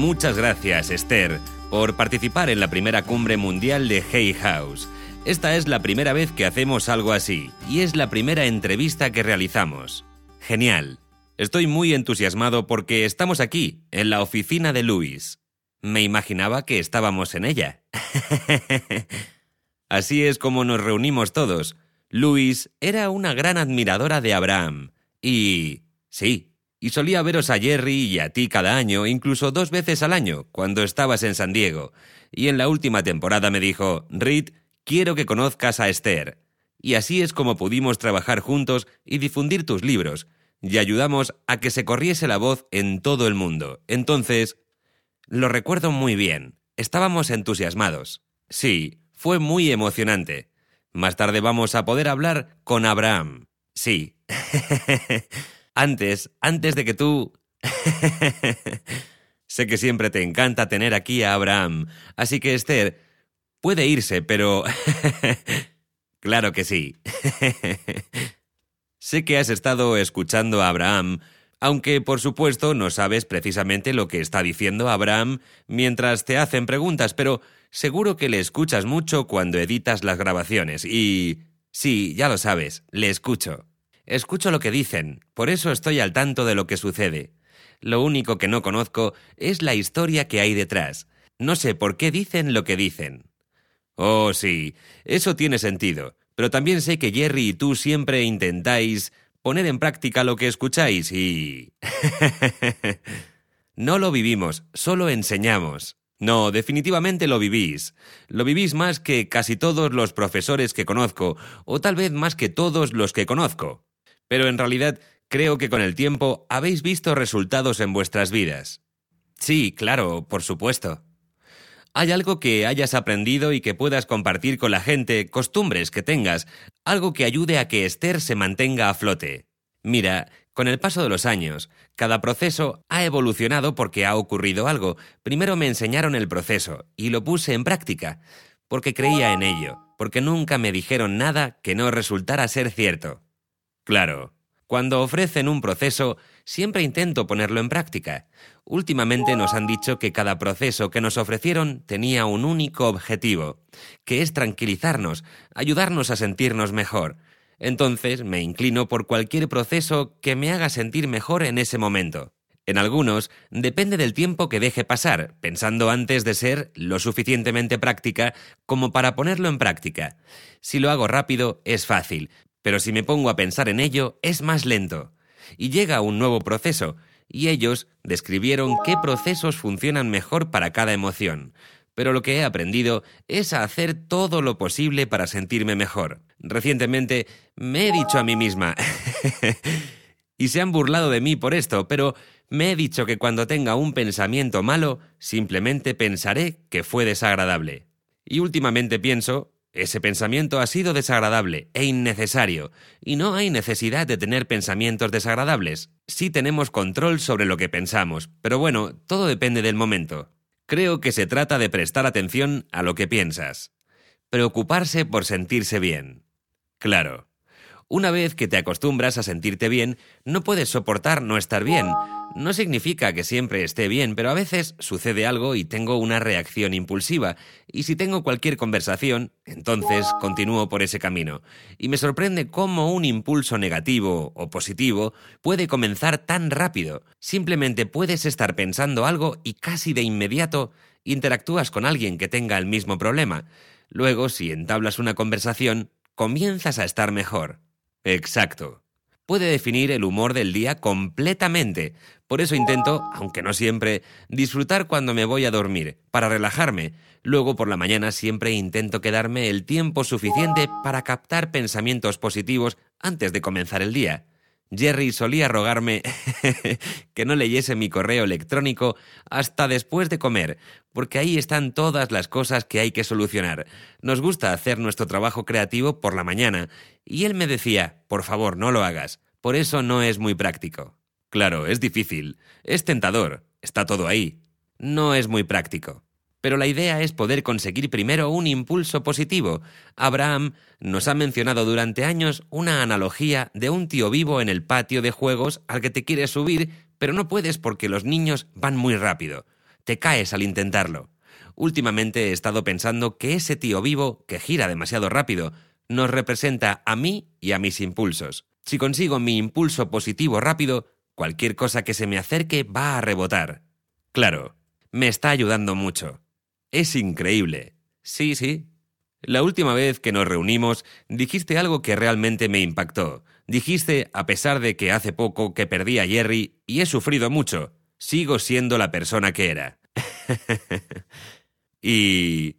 Muchas gracias, Esther, por participar en la primera cumbre mundial de Hay House. Esta es la primera vez que hacemos algo así, y es la primera entrevista que realizamos. Genial. Estoy muy entusiasmado porque estamos aquí, en la oficina de Luis. Me imaginaba que estábamos en ella. Así es como nos reunimos todos. Luis era una gran admiradora de Abraham. Y solía veros a Jerry y a ti cada año, incluso 2 veces al año, cuando estabas en San Diego. Y en la última temporada me dijo, Reed, quiero que conozcas a Esther. Y así es como pudimos trabajar juntos y difundir tus libros, y ayudamos a que se corriese la voz en todo el mundo. Entonces, lo recuerdo muy bien. Estábamos entusiasmados. Sí, fue muy emocionante. Más tarde vamos a poder hablar con Abraham. Sí. Antes de que tú... Sé que siempre te encanta tener aquí a Abraham, así que Esther puede irse, pero... Claro que sí. Sé que has estado escuchando a Abraham, aunque por supuesto no sabes precisamente lo que está diciendo Abraham mientras te hacen preguntas, pero seguro que le escuchas mucho cuando editas las grabaciones y... Sí, ya lo sabes, le escucho. Escucho lo que dicen, por eso estoy al tanto de lo que sucede. Lo único que no conozco es la historia que hay detrás. No sé por qué dicen lo que dicen. Oh, sí, eso tiene sentido, pero también sé que Jerry y tú siempre intentáis poner en práctica lo que escucháis y... No lo vivimos, solo enseñamos. No, definitivamente lo vivís. Lo vivís más que casi todos los profesores que conozco, o tal vez más que todos los que conozco. Pero en realidad creo que con el tiempo habéis visto resultados en vuestras vidas. Sí, claro, por supuesto. ¿Hay algo que hayas aprendido y que puedas compartir con la gente, costumbres que tengas, algo que ayude a que Esther se mantenga a flote? Mira, con el paso de los años, cada proceso ha evolucionado porque ha ocurrido algo. Primero me enseñaron el proceso y lo puse en práctica, porque creía en ello, porque nunca me dijeron nada que no resultara ser cierto. Claro, cuando ofrecen un proceso, siempre intento ponerlo en práctica. Últimamente nos han dicho que cada proceso que nos ofrecieron tenía un único objetivo, que es tranquilizarnos, ayudarnos a sentirnos mejor. Entonces me inclino por cualquier proceso que me haga sentir mejor en ese momento. En algunos, depende del tiempo que deje pasar, pensando antes de ser lo suficientemente práctica como para ponerlo en práctica. Si lo hago rápido, es fácil, pero si me pongo a pensar en ello, es más lento. Y llega un nuevo proceso, y ellos describieron qué procesos funcionan mejor para cada emoción. Pero lo que he aprendido es a hacer todo lo posible para sentirme mejor. Recientemente me he dicho a mí misma, y se han burlado de mí por esto, pero me he dicho que cuando tenga un pensamiento malo, simplemente pensaré que fue desagradable. Y últimamente pienso, ese pensamiento ha sido desagradable e innecesario, y no hay necesidad de tener pensamientos desagradables. Sí tenemos control sobre lo que pensamos, pero bueno, todo depende del momento. Creo que se trata de prestar atención a lo que piensas. Preocuparse por sentirse bien. Claro. Una vez que te acostumbras a sentirte bien, no puedes soportar no estar bien. No significa que siempre esté bien, pero a veces sucede algo y tengo una reacción impulsiva. Y si tengo cualquier conversación, entonces continúo por ese camino. Y me sorprende cómo un impulso negativo o positivo puede comenzar tan rápido. Simplemente puedes estar pensando algo y casi de inmediato interactúas con alguien que tenga el mismo problema. Luego, si entablas una conversación, comienzas a estar mejor. Exacto. Puede definir el humor del día completamente. Por eso intento, aunque no siempre, disfrutar cuando me voy a dormir, para relajarme. Luego por la mañana siempre intento quedarme el tiempo suficiente para captar pensamientos positivos antes de comenzar el día. Jerry solía rogarme que no leyese mi correo electrónico hasta después de comer, porque ahí están todas las cosas que hay que solucionar. Nos gusta hacer nuestro trabajo creativo por la mañana, y él me decía, por favor, no lo hagas, por eso no es muy práctico. Claro, es difícil, es tentador, está todo ahí. No es muy práctico. Pero la idea es poder conseguir primero un impulso positivo. Abraham nos ha mencionado durante años una analogía de un tío vivo en el patio de juegos al que te quieres subir, pero no puedes porque los niños van muy rápido. te caes al intentarlo. Últimamente he estado pensando que ese tío vivo, que gira demasiado rápido, nos representa a mí y a mis impulsos. Si consigo mi impulso positivo rápido, cualquier cosa que se me acerque va a rebotar. Claro, me está ayudando mucho. Es increíble. Sí, sí. La última vez que nos reunimos, dijiste algo que realmente me impactó. Dijiste, a pesar de que hace poco que perdí a Jerry y he sufrido mucho, sigo siendo la persona que era. Y...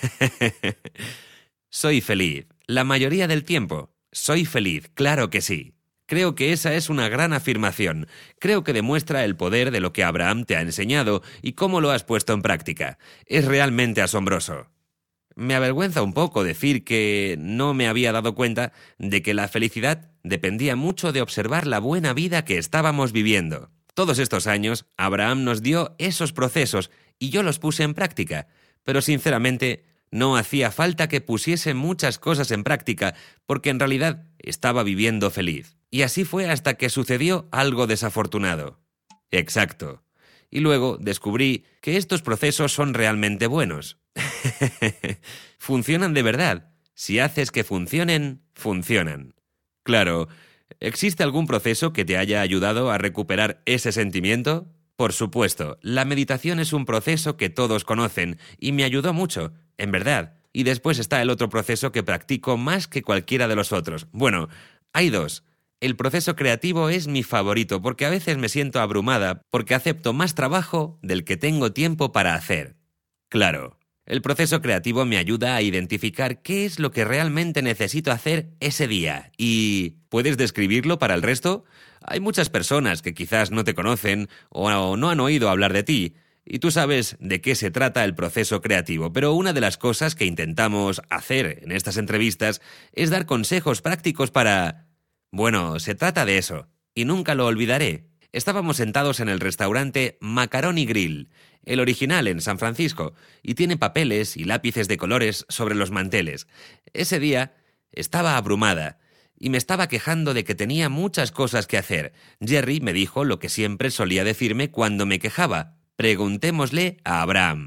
soy feliz. La mayoría del tiempo. Soy feliz, claro que sí. Creo que esa es una gran afirmación. Creo que demuestra el poder de lo que Abraham te ha enseñado y cómo lo has puesto en práctica. Es realmente asombroso. Me avergüenza un poco decir que no me había dado cuenta de que la felicidad dependía mucho de observar la buena vida que estábamos viviendo. Todos estos años, Abraham nos dio esos procesos y yo los puse en práctica, pero sinceramente no hacía falta que pusiese muchas cosas en práctica porque en realidad estaba viviendo feliz. Y así fue hasta que sucedió algo desafortunado. Exacto. Y luego descubrí que estos procesos son realmente buenos. Funcionan de verdad. Si haces que funcionen, funcionan. Claro, ¿existe algún proceso que te haya ayudado a recuperar ese sentimiento? Por supuesto, la meditación es un proceso que todos conocen y me ayudó mucho, en verdad. Y después está el otro proceso que practico más que cualquiera de los otros. Bueno, hay dos. El proceso creativo es mi favorito porque a veces me siento abrumada porque acepto más trabajo del que tengo tiempo para hacer. Claro, el proceso creativo me ayuda a identificar qué es lo que realmente necesito hacer ese día. ¿Y puedes describirlo para el resto? Hay muchas personas que quizás no te conocen o no han oído hablar de ti, y tú sabes de qué se trata el proceso creativo, pero una de las cosas que intentamos hacer en estas entrevistas es dar consejos prácticos para... Bueno, se trata de eso, y nunca lo olvidaré. Estábamos sentados en el restaurante Macaroni Grill, el original en San Francisco, y tiene papeles y lápices de colores sobre los manteles. Ese día estaba abrumada y me estaba quejando de que tenía muchas cosas que hacer. Jerry me dijo lo que siempre solía decirme cuando me quejaba: preguntémosle a Abraham.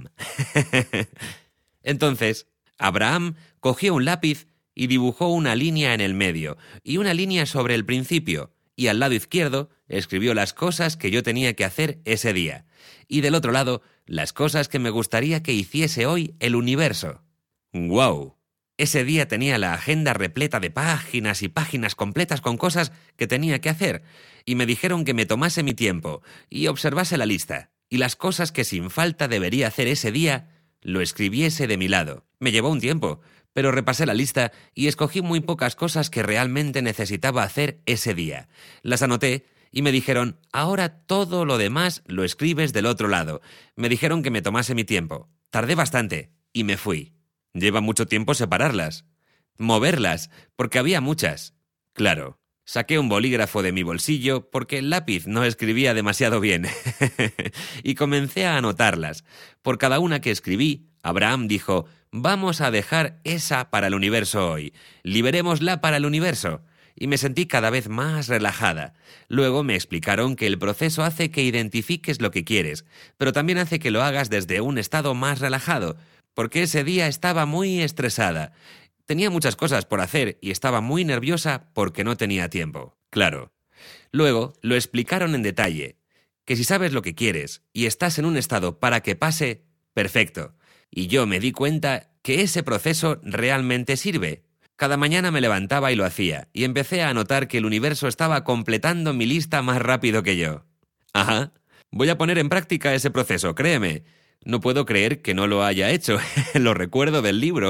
Entonces, Abraham cogió un lápiz y dibujó una línea en el medio y una línea sobre el principio, y al lado izquierdo escribió las cosas que yo tenía que hacer ese día, y del otro lado las cosas que me gustaría que hiciese hoy el universo. ¡Guau! Ese día tenía la agenda repleta de páginas y páginas completas con cosas que tenía que hacer, y me dijeron que me tomase mi tiempo y observase la lista, y las cosas que sin falta debería hacer ese día lo escribiese de mi lado. Me llevó un tiempo, pero repasé la lista y escogí muy pocas cosas que realmente necesitaba hacer ese día. Las anoté y me dijeron: ahora todo lo demás lo escribes del otro lado. Me dijeron que me tomase mi tiempo. Tardé bastante y me fui. Lleva mucho tiempo separarlas, moverlas, porque había muchas. Claro, saqué un bolígrafo de mi bolsillo porque el lápiz no escribía demasiado bien y comencé a anotarlas. Por cada una que escribí, Abraham dijo: vamos a dejar esa para el universo hoy. Liberémosla para el universo. Y me sentí cada vez más relajada. Luego me explicaron que el proceso hace que identifiques lo que quieres, pero también hace que lo hagas desde un estado más relajado, porque ese día estaba muy estresada. Tenía muchas cosas por hacer y estaba muy nerviosa porque no tenía tiempo. Claro. Luego lo explicaron en detalle, que si sabes lo que quieres y estás en un estado para que pase, perfecto. Y yo me di cuenta que ese proceso realmente sirve. Cada mañana me levantaba y lo hacía, y empecé a notar que el universo estaba completando mi lista más rápido que yo. Ajá, voy a poner en práctica ese proceso, créeme. No puedo creer que no lo haya hecho, lo recuerdo del libro.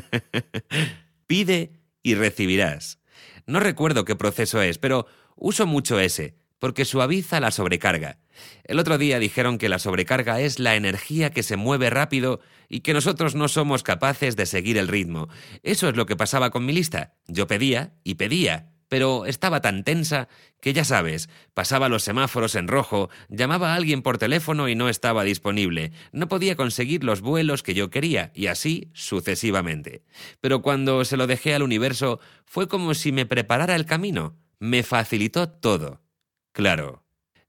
Pide y recibirás. No recuerdo qué proceso es, pero uso mucho ese, porque suaviza la sobrecarga. El otro día dijeron que la sobrecarga es la energía que se mueve rápido y que nosotros no somos capaces de seguir el ritmo. Eso es lo que pasaba con mi lista. Yo pedía y pedía, pero estaba tan tensa que ya sabes, pasaba los semáforos en rojo, llamaba a alguien por teléfono y no estaba disponible, no podía conseguir los vuelos que yo quería y así sucesivamente. Pero cuando se lo dejé al universo fue como si me preparara el camino, me facilitó todo. Claro.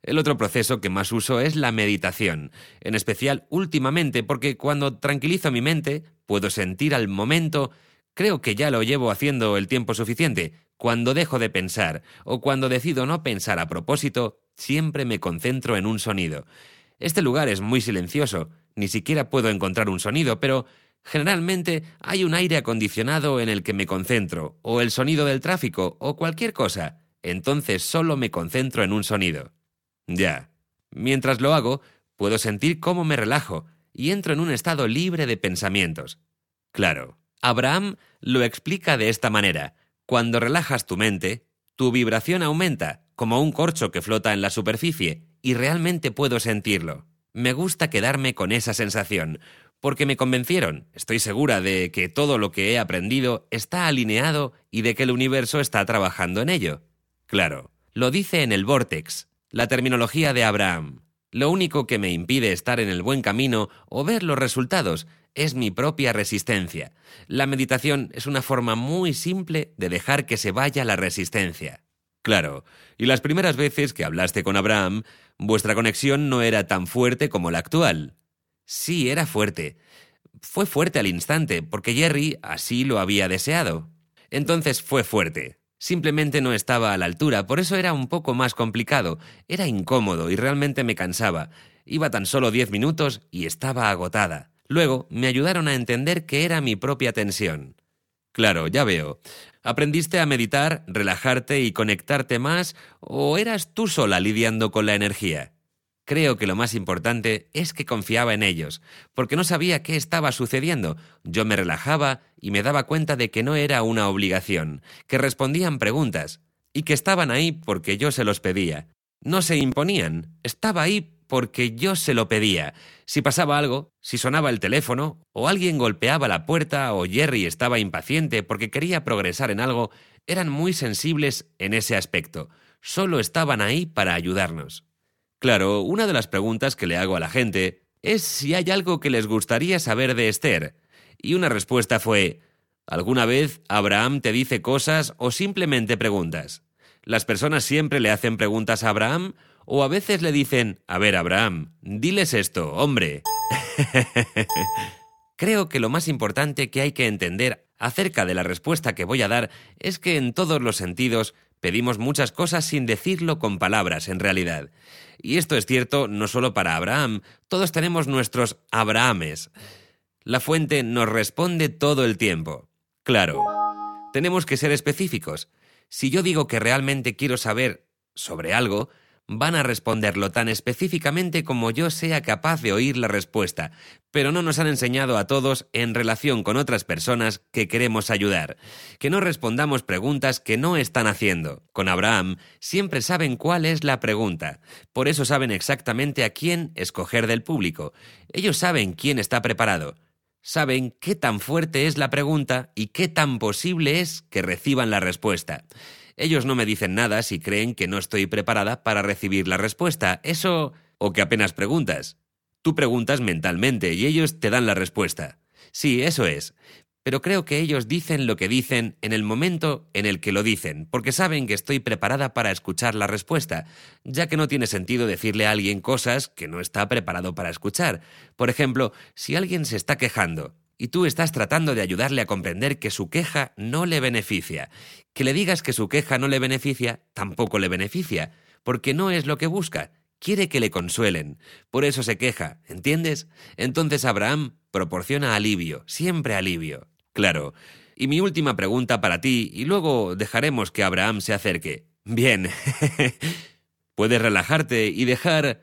El otro proceso que más uso es la meditación, en especial últimamente porque cuando tranquilizo mi mente, puedo sentir al momento, creo que ya lo llevo haciendo el tiempo suficiente, cuando dejo de pensar o cuando decido no pensar a propósito, siempre me concentro en un sonido. Este lugar es muy silencioso, ni siquiera puedo encontrar un sonido, pero generalmente hay un aire acondicionado en el que me concentro, o el sonido del tráfico, o cualquier cosa. Entonces solo me concentro en un sonido. Ya. Mientras lo hago, puedo sentir cómo me relajo y entro en un estado libre de pensamientos. Claro, Abraham lo explica de esta manera. Cuando relajas tu mente, tu vibración aumenta, como un corcho que flota en la superficie, y realmente puedo sentirlo. Me gusta quedarme con esa sensación, porque me convencieron, estoy segura de que todo lo que he aprendido está alineado y de que el universo está trabajando en ello. Claro, lo dice en el Vórtex, la terminología de Abraham. Lo único que me impide estar en el buen camino o ver los resultados es mi propia resistencia. La meditación es una forma muy simple de dejar que se vaya la resistencia. Claro, y las primeras veces que hablaste con Abraham, vuestra conexión no era tan fuerte como la actual. Sí, era fuerte. Fue fuerte al instante, porque Jerry así lo había deseado. Entonces fue fuerte. Simplemente no estaba a la altura, por eso era un poco más complicado. Era incómodo y realmente me cansaba. Iba tan solo 10 minutos y estaba agotada. Luego me ayudaron a entender que era mi propia tensión. Claro, ya veo. ¿Aprendiste a meditar, relajarte y conectarte más, o eras tú sola lidiando con la energía? Creo que lo más importante es que confiaba en ellos, porque no sabía qué estaba sucediendo. Yo me relajaba y me daba cuenta de que no era una obligación, que respondían preguntas, y que estaban ahí porque yo se los pedía. No se imponían, estaba ahí porque yo se lo pedía. Si pasaba algo, si sonaba el teléfono, o alguien golpeaba la puerta, o Jerry estaba impaciente porque quería progresar en algo, eran muy sensibles en ese aspecto. Solo estaban ahí para ayudarnos. Claro, una de las preguntas que le hago a la gente es si hay algo que les gustaría saber de Esther. Y una respuesta fue: ¿alguna vez Abraham te dice cosas o simplemente preguntas? ¿Las personas siempre le hacen preguntas a Abraham o a veces le dicen: a ver, Abraham, diles esto, hombre? Creo que lo más importante que hay que entender acerca de la respuesta que voy a dar es que en todos los sentidos pedimos muchas cosas sin decirlo con palabras, en realidad. Y esto es cierto no solo para Abraham, todos tenemos nuestros Abrahames. La fuente nos responde todo el tiempo. Claro, tenemos que ser específicos. Si yo digo que realmente quiero saber sobre algo, van a responderlo tan específicamente como yo sea capaz de oír la respuesta, pero no nos han enseñado a todos, en relación con otras personas que queremos ayudar, que no respondamos preguntas que no están haciendo. Con Abraham siempre saben cuál es la pregunta, por eso saben exactamente a quién escoger del público. Ellos saben quién está preparado, saben qué tan fuerte es la pregunta y qué tan posible es que reciban la respuesta. Ellos no me dicen nada si creen que no estoy preparada para recibir la respuesta. Eso, o que apenas preguntas. Tú preguntas mentalmente y ellos te dan la respuesta. Sí, eso es. Pero creo que ellos dicen lo que dicen en el momento en el que lo dicen, porque saben que estoy preparada para escuchar la respuesta, ya que no tiene sentido decirle a alguien cosas que no está preparado para escuchar. Por ejemplo, si alguien se está quejando y tú estás tratando de ayudarle a comprender que su queja no le beneficia. Que le digas que su queja no le beneficia, tampoco le beneficia, porque no es lo que busca. Quiere que le consuelen. Por eso se queja, ¿entiendes? Entonces Abraham proporciona alivio, siempre alivio. Claro. Y mi última pregunta para ti, y luego dejaremos que Abraham se acerque. Bien. Puedes relajarte y dejar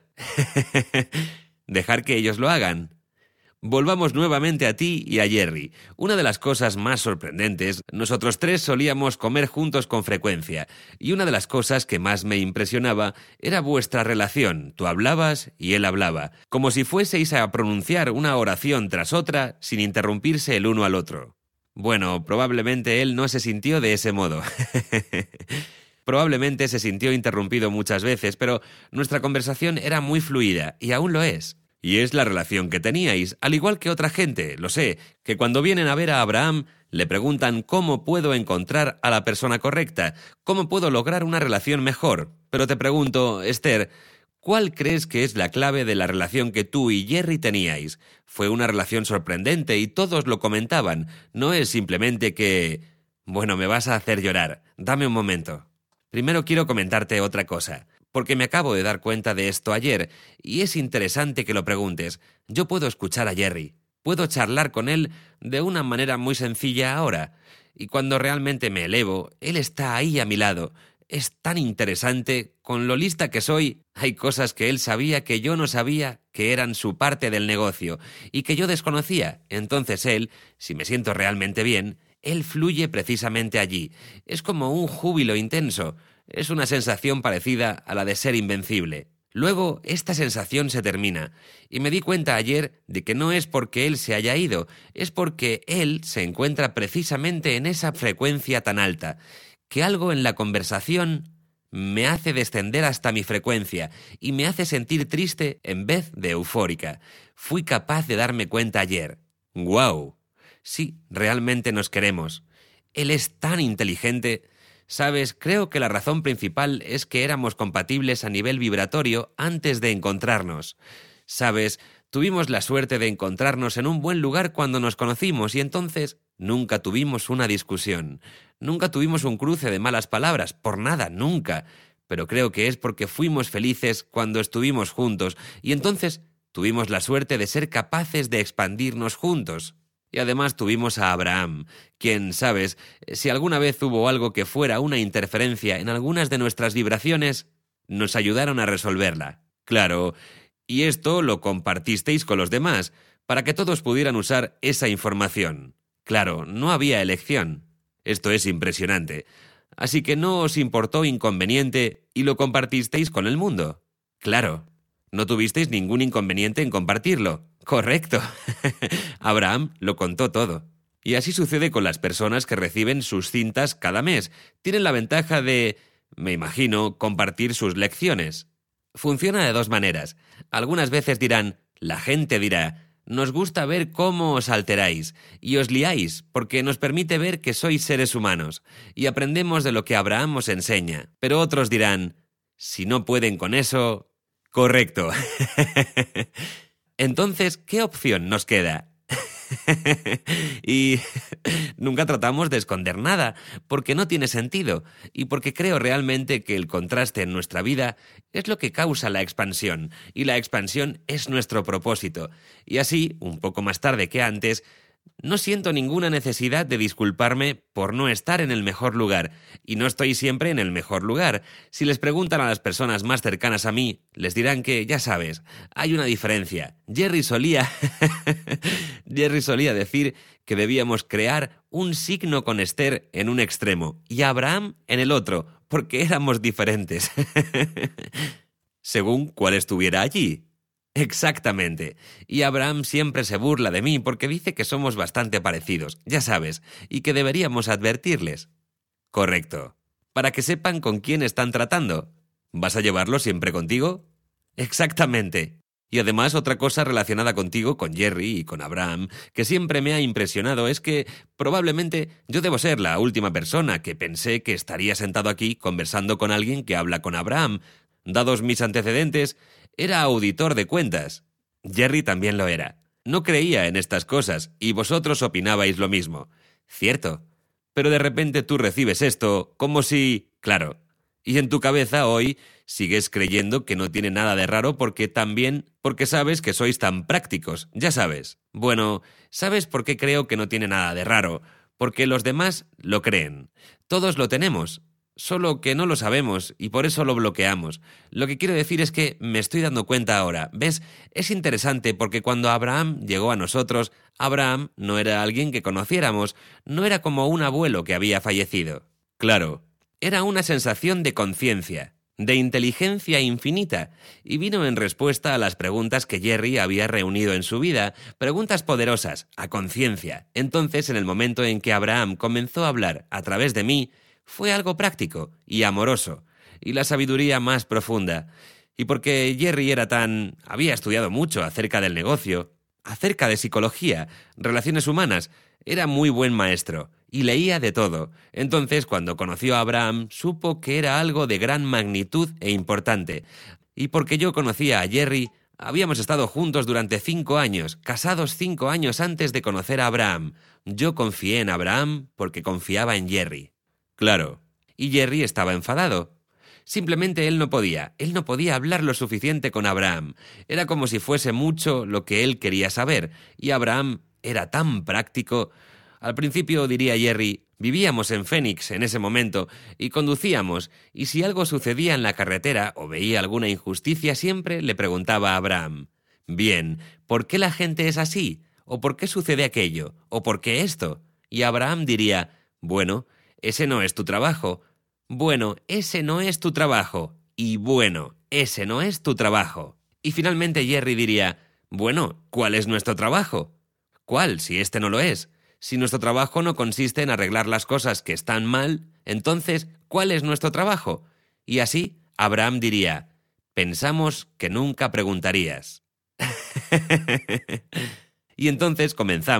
que ellos lo hagan. Volvamos nuevamente a ti y a Jerry. Una de las cosas más sorprendentes, nosotros tres solíamos comer juntos con frecuencia, y una de las cosas que más me impresionaba era vuestra relación. Tú hablabas y él hablaba, como si fueseis a pronunciar una oración tras otra sin interrumpirse el uno al otro. Bueno, probablemente él no se sintió de ese modo. Probablemente se sintió interrumpido muchas veces, pero nuestra conversación era muy fluida, y aún lo es. Y es la relación que teníais, al igual que otra gente, lo sé, que cuando vienen a ver a Abraham le preguntan cómo puedo encontrar a la persona correcta, cómo puedo lograr una relación mejor. Pero te pregunto, Esther, ¿Cuál crees que es la clave de la relación que tú y Jerry teníais? Fue una relación sorprendente y todos lo comentaban. No es simplemente que... Bueno, me vas a hacer llorar. Dame un momento. Primero quiero comentarte otra cosa, porque me acabo de dar cuenta de esto ayer, y es interesante que lo preguntes. Yo puedo escuchar a Jerry, puedo charlar con él de una manera muy sencilla ahora, y cuando realmente me elevo, él está ahí a mi lado. Es tan interesante, con lo lista que soy, hay cosas que él sabía que yo no sabía, que eran su parte del negocio, y que yo desconocía. Entonces él, si me siento realmente bien, él fluye precisamente allí. Es como un júbilo intenso. Es una sensación parecida a la de ser invencible. Luego, esta sensación se termina, y me di cuenta ayer de que no es porque él se haya ido, es porque él se encuentra precisamente en esa frecuencia tan alta, que algo en la conversación me hace descender hasta mi frecuencia y me hace sentir triste en vez de eufórica. Fui capaz de darme cuenta ayer. ¡Guau! Sí, realmente nos queremos. Él es tan inteligente. Sabes, creo que la razón principal es que éramos compatibles a nivel vibratorio antes de encontrarnos. Sabes, tuvimos la suerte de encontrarnos en un buen lugar cuando nos conocimos y entonces nunca tuvimos una discusión. Nunca tuvimos un cruce de malas palabras, por nada, nunca. Pero creo que es porque fuimos felices cuando estuvimos juntos y entonces tuvimos la suerte de ser capaces de expandirnos juntos. Y además tuvimos a Abraham, quien, sabes, si alguna vez hubo algo que fuera una interferencia en algunas de nuestras vibraciones, nos ayudaron a resolverla. Claro, y esto lo compartisteis con los demás, para que todos pudieran usar esa información. Claro, no había elección. Esto es impresionante. Así que no os importó inconveniente y lo compartisteis con el mundo. Claro, no tuvisteis ningún inconveniente en compartirlo. Correcto. Abraham lo contó todo. Y así sucede con las personas que reciben sus cintas cada mes. Tienen la ventaja de, me imagino, compartir sus lecciones. Funciona de dos maneras. Algunas veces dirán, la gente dirá, nos gusta ver cómo os alteráis y os liáis porque nos permite ver que sois seres humanos y aprendemos de lo que Abraham os enseña. Pero otros dirán, si no pueden con eso... Correcto. Entonces, ¿qué opción nos queda? Y nunca tratamos de esconder nada, porque no tiene sentido, y porque creo realmente que el contraste en nuestra vida es lo que causa la expansión, y la expansión es nuestro propósito. Y así, un poco más tarde que antes, no siento ninguna necesidad de disculparme por no estar en el mejor lugar, y no estoy siempre en el mejor lugar. Si les preguntan a las personas más cercanas a mí, les dirán que, ya sabes, hay una diferencia. Jerry solía decir que debíamos crear un signo con Esther en un extremo y Abraham en el otro, porque éramos diferentes. Según cuál estuviera allí. Exactamente. Y Abraham siempre se burla de mí porque dice que somos bastante parecidos, ya sabes, y que deberíamos advertirles. Correcto. Para que sepan con quién están tratando. ¿Vas a llevarlo siempre contigo? Exactamente. Y además otra cosa relacionada contigo, con Jerry y con Abraham, que siempre me ha impresionado es que probablemente yo debo ser la última persona que pensé que estaría sentado aquí conversando con alguien que habla con Abraham. Dados mis antecedentes, era auditor de cuentas. Jerry también lo era. No creía en estas cosas y vosotros opinabais lo mismo. Cierto. Pero de repente tú recibes esto como si... Claro. Y en tu cabeza hoy sigues creyendo que no tiene nada de raro porque sabes que sois tan prácticos, ya sabes. Bueno, ¿sabes por qué creo que no tiene nada de raro? Porque los demás lo creen. Todos lo tenemos. Solo que no lo sabemos y por eso lo bloqueamos. Lo que quiero decir es que me estoy dando cuenta ahora. ¿Ves? Es interesante porque cuando Abraham llegó a nosotros, Abraham no era alguien que conociéramos, no era como un abuelo que había fallecido. Claro, era una sensación de conciencia, de inteligencia infinita, y vino en respuesta a las preguntas que Jerry había reunido en su vida, preguntas poderosas, a conciencia. Entonces, en el momento en que Abraham comenzó a hablar a través de mí, fue algo práctico y amoroso, y la sabiduría más profunda. Y porque Jerry había estudiado mucho acerca del negocio, acerca de psicología, relaciones humanas, era muy buen maestro, y leía de todo. Entonces, cuando conoció a Abraham, supo que era algo de gran magnitud e importante. Y porque yo conocía a Jerry, habíamos estado juntos durante 5 años, casados 5 años antes de conocer a Abraham. Yo confié en Abraham porque confiaba en Jerry. Claro. Y Jerry estaba enfadado. Simplemente él no podía hablar lo suficiente con Abraham. Era como si fuese mucho lo que él quería saber, y Abraham era tan práctico. Al principio, diría Jerry, vivíamos en Phoenix en ese momento y conducíamos, y si algo sucedía en la carretera o veía alguna injusticia, siempre le preguntaba a Abraham: «Bien, ¿por qué la gente es así? ¿O por qué sucede aquello? ¿O por qué esto?». Y Abraham diría: «Bueno, ese no es tu trabajo». «Bueno, ese no es tu trabajo». Y «Bueno, ese no es tu trabajo». Y finalmente Jerry diría: «Bueno, ¿cuál es nuestro trabajo?». «¿Cuál, si este no lo es? Si nuestro trabajo no consiste en arreglar las cosas que están mal, entonces, ¿cuál es nuestro trabajo?». Y así, Abraham diría: «Pensamos que nunca preguntarías». Y entonces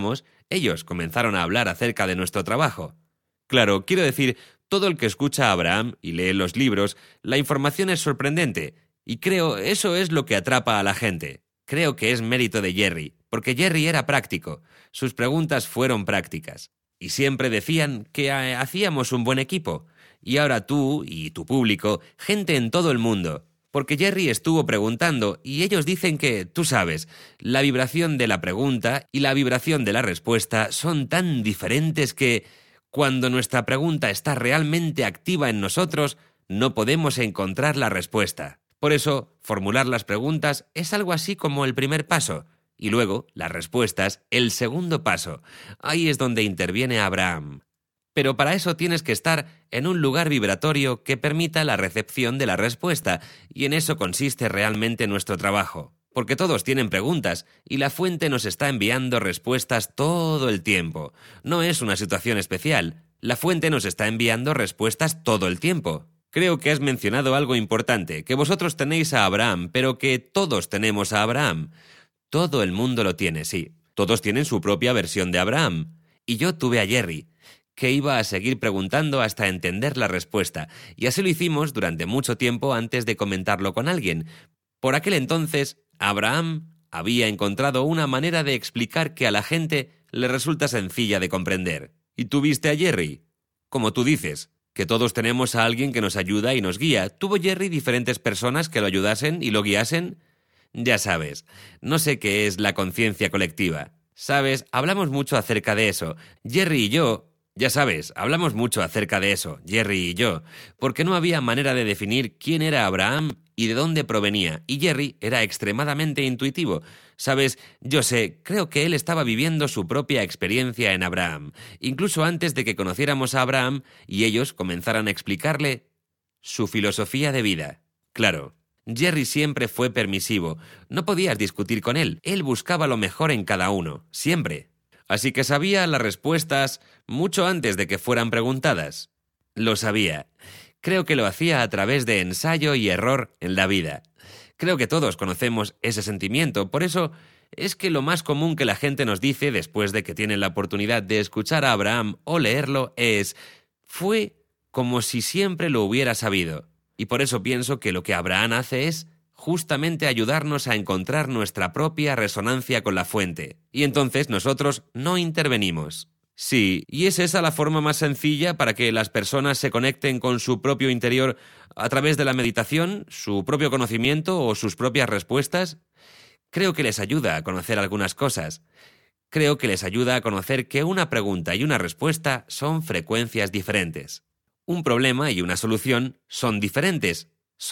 ellos comenzaron a hablar acerca de nuestro trabajo. Claro, quiero decir, todo el que escucha a Abraham y lee los libros, la información es sorprendente, y creo eso es lo que atrapa a la gente. Creo que es mérito de Jerry, porque Jerry era práctico, sus preguntas fueron prácticas, y siempre decían que hacíamos un buen equipo. Y ahora tú y tu público, gente en todo el mundo, porque Jerry estuvo preguntando y ellos dicen que, tú sabes, la vibración de la pregunta y la vibración de la respuesta son tan diferentes que, cuando nuestra pregunta está realmente activa en nosotros, no podemos encontrar la respuesta. Por eso, formular las preguntas es algo así como el primer paso, y luego, las respuestas, el segundo paso. Ahí es donde interviene Abraham. Pero para eso tienes que estar en un lugar vibratorio que permita la recepción de la respuesta, y en eso consiste realmente nuestro trabajo. Porque todos tienen preguntas, y la fuente nos está enviando respuestas todo el tiempo. No es una situación especial. La fuente nos está enviando respuestas todo el tiempo. Creo que has mencionado algo importante, que vosotros tenéis a Abraham, pero que todos tenemos a Abraham. Todo el mundo lo tiene, sí. Todos tienen su propia versión de Abraham. Y yo tuve a Jerry, que iba a seguir preguntando hasta entender la respuesta, y así lo hicimos durante mucho tiempo antes de comentarlo con alguien. Por aquel entonces, Abraham había encontrado una manera de explicar que a la gente le resulta sencilla de comprender. ¿Y tú viste a Jerry? Como tú dices, que todos tenemos a alguien que nos ayuda y nos guía. ¿Tuvo Jerry diferentes personas que lo ayudasen y lo guiasen? Ya sabes, no sé qué es la conciencia colectiva. Sabes, hablamos mucho acerca de eso. Jerry y yo, ya sabes, hablamos mucho acerca de eso, Jerry y yo, porque no había manera de definir quién era Abraham y de dónde provenía, y Jerry era extremadamente intuitivo. Sabes, yo sé, creo que él estaba viviendo su propia experiencia en Abraham, incluso antes de que conociéramos a Abraham y ellos comenzaran a explicarle su filosofía de vida. Claro, Jerry siempre fue permisivo, no podías discutir con él buscaba lo mejor en cada uno, siempre. Así que sabía las respuestas mucho antes de que fueran preguntadas. Lo sabía. Creo que lo hacía a través de ensayo y error en la vida. Creo que todos conocemos ese sentimiento, por eso es que lo más común que la gente nos dice después de que tienen la oportunidad de escuchar a Abraham o leerlo es: fue como si siempre lo hubiera sabido. Y por eso pienso que lo que Abraham hace es justamente ayudarnos a encontrar nuestra propia resonancia con la fuente. Y entonces nosotros no intervenimos. Sí, y es esa la forma más sencilla para que las personas se conecten con su propio interior a través de la meditación, su propio conocimiento o sus propias respuestas. Creo que les ayuda a conocer algunas cosas. Creo que les ayuda a conocer que una pregunta y una respuesta son frecuencias diferentes. Un problema y una solución son diferentes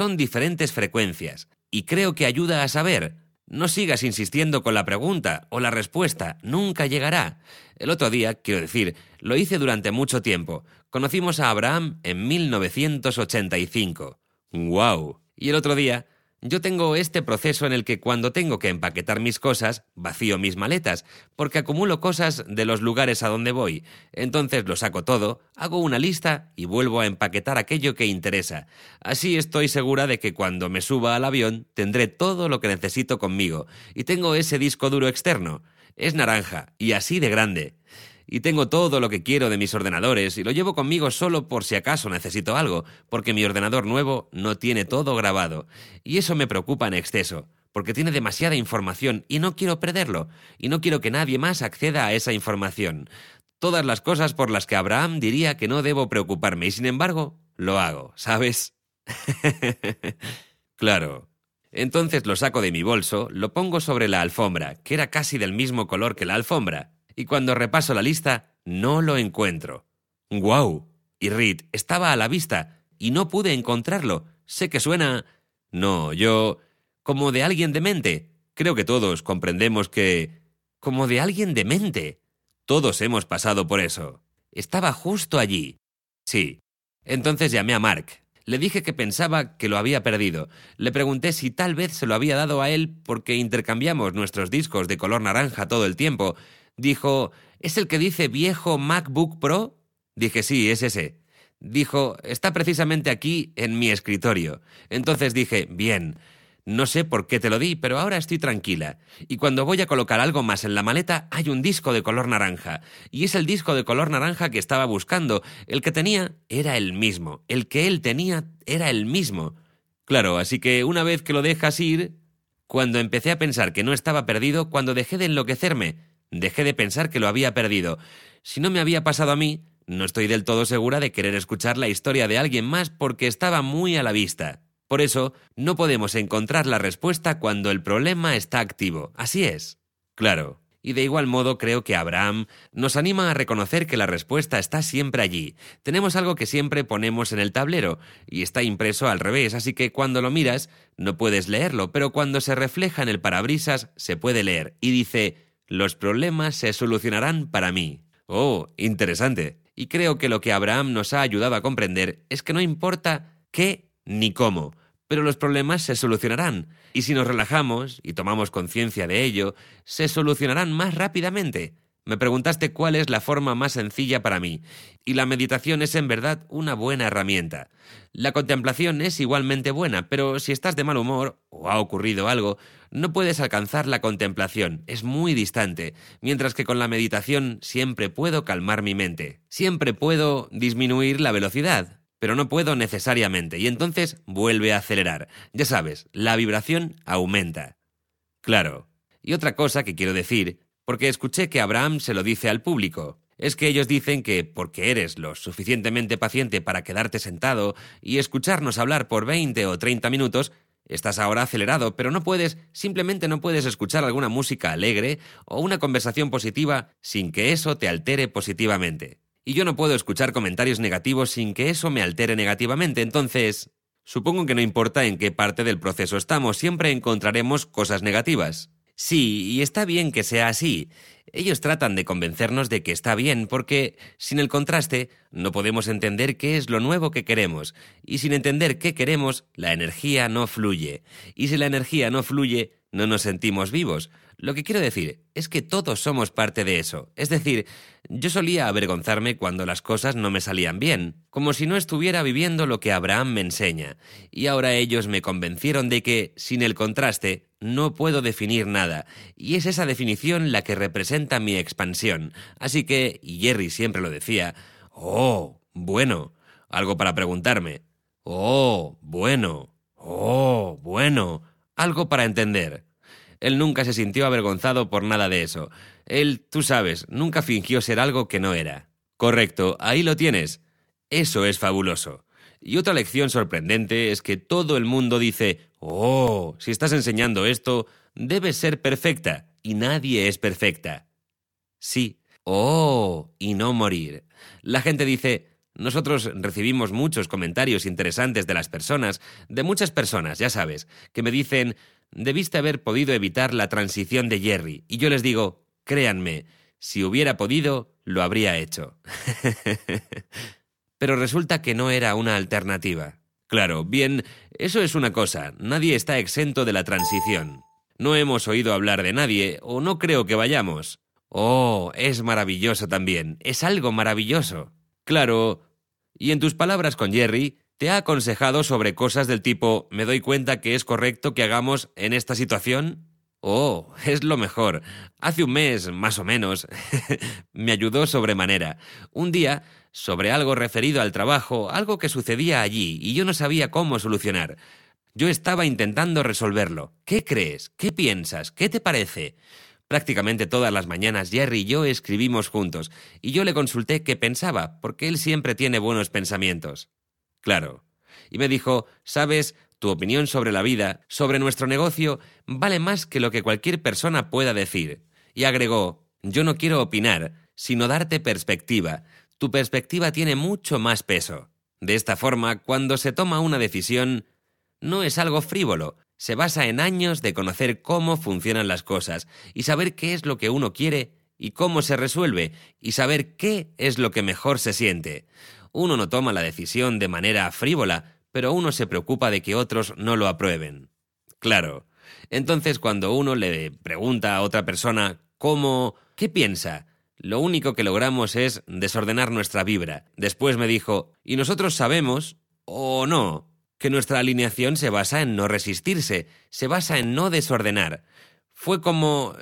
frecuencias. Y creo que ayuda a saber. No sigas insistiendo con la pregunta o la respuesta, nunca llegará. El otro día, quiero decir, lo hice durante mucho tiempo. Conocimos a Abraham en 1985. ¡Guau! Y el otro día, yo tengo este proceso en el que cuando tengo que empaquetar mis cosas, vacío mis maletas, porque acumulo cosas de los lugares a donde voy. Entonces lo saco todo, hago una lista y vuelvo a empaquetar aquello que interesa. Así estoy segura de que cuando me suba al avión tendré todo lo que necesito conmigo. Y tengo ese disco duro externo. Es naranja y así de grande. y tengo todo lo que quiero de mis ordenadores y lo llevo conmigo solo por si acaso necesito algo, porque mi ordenador nuevo no tiene todo grabado. Y eso me preocupa en exceso, porque tiene demasiada información y no quiero perderlo, y no quiero que nadie más acceda a esa información. Todas las cosas por las que Abraham diría que no debo preocuparme y sin embargo lo hago, ¿sabes? Claro. Entonces lo saco de mi bolso, lo pongo sobre la alfombra, que era casi del mismo color que la alfombra, y cuando repaso la lista, no lo encuentro. ¡Guau! Y Reed estaba a la vista, y no pude encontrarlo. Sé que suena... No, como de alguien demente. Creo que todos comprendemos que... Como de alguien demente. Todos hemos pasado por eso. Estaba justo allí. Sí. Entonces llamé a Mark. Le dije que pensaba que lo había perdido. Le pregunté si tal vez se lo había dado a él porque intercambiamos nuestros discos de color naranja todo el tiempo. Dijo, ¿es el que dice viejo MacBook Pro? Dije, sí, es ese. Dijo, está precisamente aquí en mi escritorio. Entonces dije, bien, no sé por qué te lo di, pero ahora estoy tranquila. Y cuando voy a colocar algo más en la maleta, hay un disco de color naranja. Y es el disco de color naranja que estaba buscando. El que tenía era el mismo. El que él tenía era el mismo. Claro, así que una vez que lo dejas ir... Cuando empecé a pensar que no estaba perdido, cuando dejé de enloquecerme, dejé de pensar que lo había perdido. Si no me había pasado a mí, no estoy del todo segura de querer escuchar la historia de alguien más porque estaba muy a la vista. Por eso, no podemos encontrar la respuesta cuando el problema está activo. Así es. Claro. Y de igual modo creo que Abraham nos anima a reconocer que la respuesta está siempre allí. Tenemos algo que siempre ponemos en el tablero y está impreso al revés, así que cuando lo miras no puedes leerlo, pero cuando se refleja en el parabrisas se puede leer y dice, los problemas se solucionarán para mí. Oh, interesante. Y creo que lo que Abraham nos ha ayudado a comprender es que no importa qué ni cómo, pero los problemas se solucionarán, y si nos relajamos y tomamos conciencia de ello, se solucionarán más rápidamente. Me preguntaste cuál es la forma más sencilla para mí, y la meditación es en verdad una buena herramienta. La contemplación es igualmente buena, pero si estás de mal humor o ha ocurrido algo, no puedes alcanzar la contemplación, es muy distante, mientras que con la meditación siempre puedo calmar mi mente, siempre puedo disminuir la velocidad. Pero no puedo necesariamente, y entonces vuelve a acelerar. Ya sabes, la vibración aumenta. Claro. Y otra cosa que quiero decir, porque escuché que Abraham se lo dice al público, es que ellos dicen que porque eres lo suficientemente paciente para quedarte sentado y escucharnos hablar por 20 o 30 minutos, estás ahora acelerado, pero simplemente no puedes escuchar alguna música alegre o una conversación positiva sin que eso te altere positivamente. Y yo no puedo escuchar comentarios negativos sin que eso me altere negativamente, entonces... Supongo que no importa en qué parte del proceso estamos, siempre encontraremos cosas negativas. Sí, y está bien que sea así. Ellos tratan de convencernos de que está bien, porque sin el contraste no podemos entender qué es lo nuevo que queremos. Y sin entender qué queremos, la energía no fluye. Y si la energía no fluye, no nos sentimos vivos. Lo que quiero decir es que todos somos parte de eso. Es decir, yo solía avergonzarme cuando las cosas no me salían bien, como si no estuviera viviendo lo que Abraham me enseña. Y ahora ellos me convencieron de que, sin el contraste, no puedo definir nada. Y es esa definición la que representa mi expansión. Así que, y Jerry siempre lo decía, «Oh, bueno», algo para preguntarme. «Oh, bueno», «Oh, bueno», algo para entender. Él nunca se sintió avergonzado por nada de eso. Él, tú sabes, nunca fingió ser algo que no era. Correcto, ahí lo tienes. Eso es fabuloso. Y otra lección sorprendente es que todo el mundo dice, «Oh, si estás enseñando esto, debes ser perfecta», y nadie es perfecta. Sí, «Oh», y no morir. La gente dice, nosotros recibimos muchos comentarios interesantes de las personas, de muchas personas, ya sabes, que me dicen, debiste haber podido evitar la transición de Jerry. Y yo les digo, créanme, si hubiera podido, lo habría hecho. Pero resulta que no era una alternativa. Claro, bien, eso es una cosa, nadie está exento de la transición. No hemos oído hablar de nadie, o no creo que vayamos. Oh, es maravilloso también, es algo maravilloso. Claro, y en tus palabras con Jerry, ¿te ha aconsejado sobre cosas del tipo, me doy cuenta que es correcto que hagamos en esta situación? Oh, es lo mejor. Hace un mes, más o menos, me ayudó sobremanera. Un día, sobre algo referido al trabajo, algo que sucedía allí, y yo no sabía cómo solucionar. Yo estaba intentando resolverlo. ¿Qué crees? ¿Qué piensas? ¿Qué te parece? Prácticamente todas las mañanas Jerry y yo escribimos juntos, y yo le consulté qué pensaba, porque él siempre tiene buenos pensamientos. Claro. Y me dijo, ¿sabes? Tu opinión sobre la vida, sobre nuestro negocio, vale más que lo que cualquier persona pueda decir. Y agregó, yo no quiero opinar, sino darte perspectiva. Tu perspectiva tiene mucho más peso. De esta forma, cuando se toma una decisión, no es algo frívolo. Se basa en años de conocer cómo funcionan las cosas y saber qué es lo que uno quiere y cómo se resuelve y saber qué es lo que mejor se siente. Uno no toma la decisión de manera frívola, pero uno se preocupa de que otros no lo aprueben. Claro. Entonces, cuando uno le pregunta a otra persona ¿qué piensa? Lo único que logramos es desordenar nuestra vibra. Después me dijo, ¿y nosotros sabemos, o no, que nuestra alineación se basa en no resistirse, se basa en no desordenar? Fue como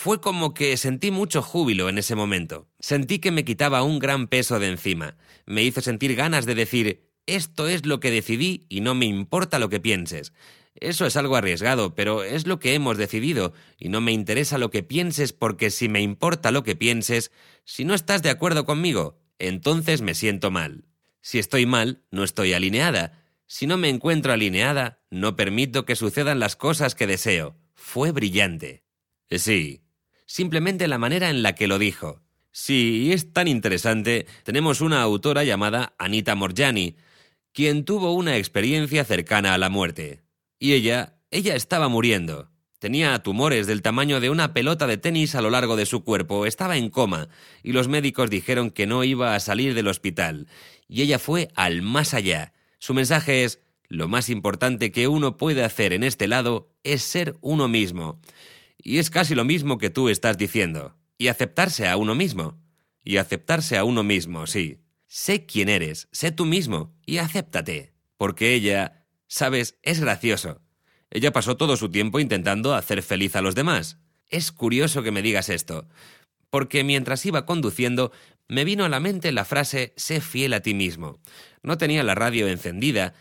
que sentí mucho júbilo en ese momento. Sentí que me quitaba un gran peso de encima. Me hizo sentir ganas de decir, esto es lo que decidí y no me importa lo que pienses. Eso es algo arriesgado, pero es lo que hemos decidido y no me interesa lo que pienses porque si me importa lo que pienses, si no estás de acuerdo conmigo, entonces me siento mal. Si estoy mal, no estoy alineada. Si no me encuentro alineada, no permito que sucedan las cosas que deseo. Fue brillante. Sí, simplemente la manera en la que lo dijo. Sí, es tan interesante. Tenemos una autora llamada Anita Moorjani, quien tuvo una experiencia cercana a la muerte. Y ella estaba muriendo. Tenía tumores del tamaño de una pelota de tenis a lo largo de su cuerpo, estaba en coma, y los médicos dijeron que no iba a salir del hospital. Y ella fue al más allá. Su mensaje es, lo más importante que uno puede hacer en este lado es ser uno mismo. Y es casi lo mismo que tú estás diciendo. Y aceptarse a uno mismo. Y aceptarse a uno mismo, sí. Sé quién eres, sé tú mismo y acéptate. Porque ella, sabes, es gracioso. Ella pasó todo su tiempo intentando hacer feliz a los demás. Es curioso que me digas esto, porque mientras iba conduciendo me vino a la mente la frase «sé fiel a ti mismo». No tenía la radio encendida,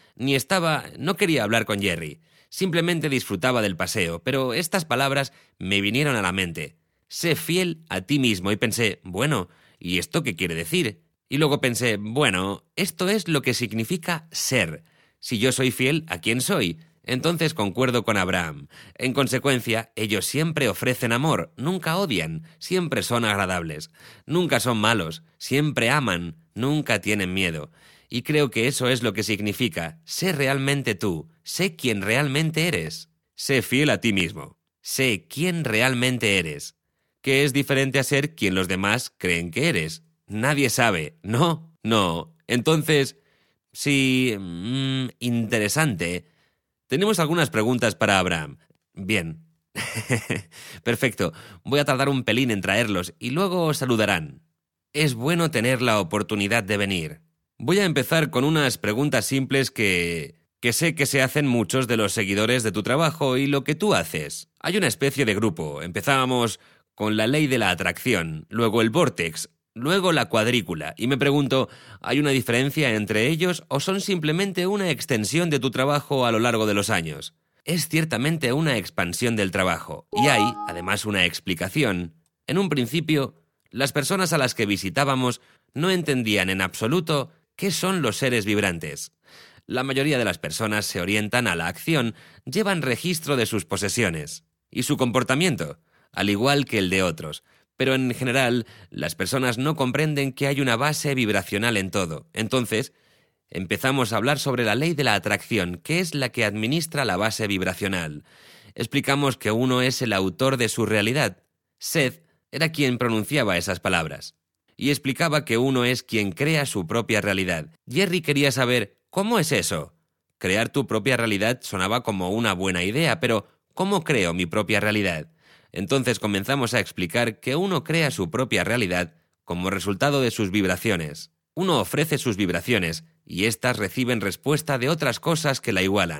no quería hablar con Jerry. Simplemente disfrutaba del paseo, pero estas palabras me vinieron a la mente. «Sé fiel a ti mismo» y pensé, bueno, ¿y esto qué quiere decir? Y luego pensé, bueno, esto es lo que significa ser. Si yo soy fiel, ¿a quién soy? Entonces concuerdo con Abraham. En consecuencia, ellos siempre ofrecen amor, nunca odian, siempre son agradables. Nunca son malos, siempre aman, nunca tienen miedo. Y creo que eso es lo que significa, sé realmente tú, sé quién realmente eres. Sé fiel a ti mismo, sé quién realmente eres. Que es diferente a ser quien los demás creen que eres. Nadie sabe, ¿no? No. Entonces, sí, interesante. Tenemos algunas preguntas para Abraham. Bien. Perfecto. Voy a tardar un pelín en traerlos y luego os saludarán. Es bueno tener la oportunidad de venir. Voy a empezar con unas preguntas simples que sé que se hacen muchos de los seguidores de tu trabajo y lo que tú haces. Hay una especie de grupo. Empezábamos con la ley de la atracción, luego el vórtex, luego la cuadrícula, y me pregunto, ¿hay una diferencia entre ellos o son simplemente una extensión de tu trabajo a lo largo de los años? Es ciertamente una expansión del trabajo, y hay, además, una explicación. En un principio, las personas a las que visitábamos no entendían en absoluto qué son los seres vibrantes. La mayoría de las personas se orientan a la acción, llevan registro de sus posesiones y su comportamiento, al igual que el de otros. Pero en general, las personas no comprenden que hay una base vibracional en todo. Entonces, empezamos a hablar sobre la ley de la atracción, que es la que administra la base vibracional. Explicamos que uno es el autor de su realidad. Seth era quien pronunciaba esas palabras. Y explicaba que uno es quien crea su propia realidad. Jerry quería saber, ¿cómo es eso? Crear tu propia realidad sonaba como una buena idea, pero ¿cómo creo mi propia realidad? Entonces comenzamos a explicar que uno crea su propia realidad como resultado de sus vibraciones. Uno ofrece sus vibraciones y éstas reciben respuesta de otras cosas que la igualan.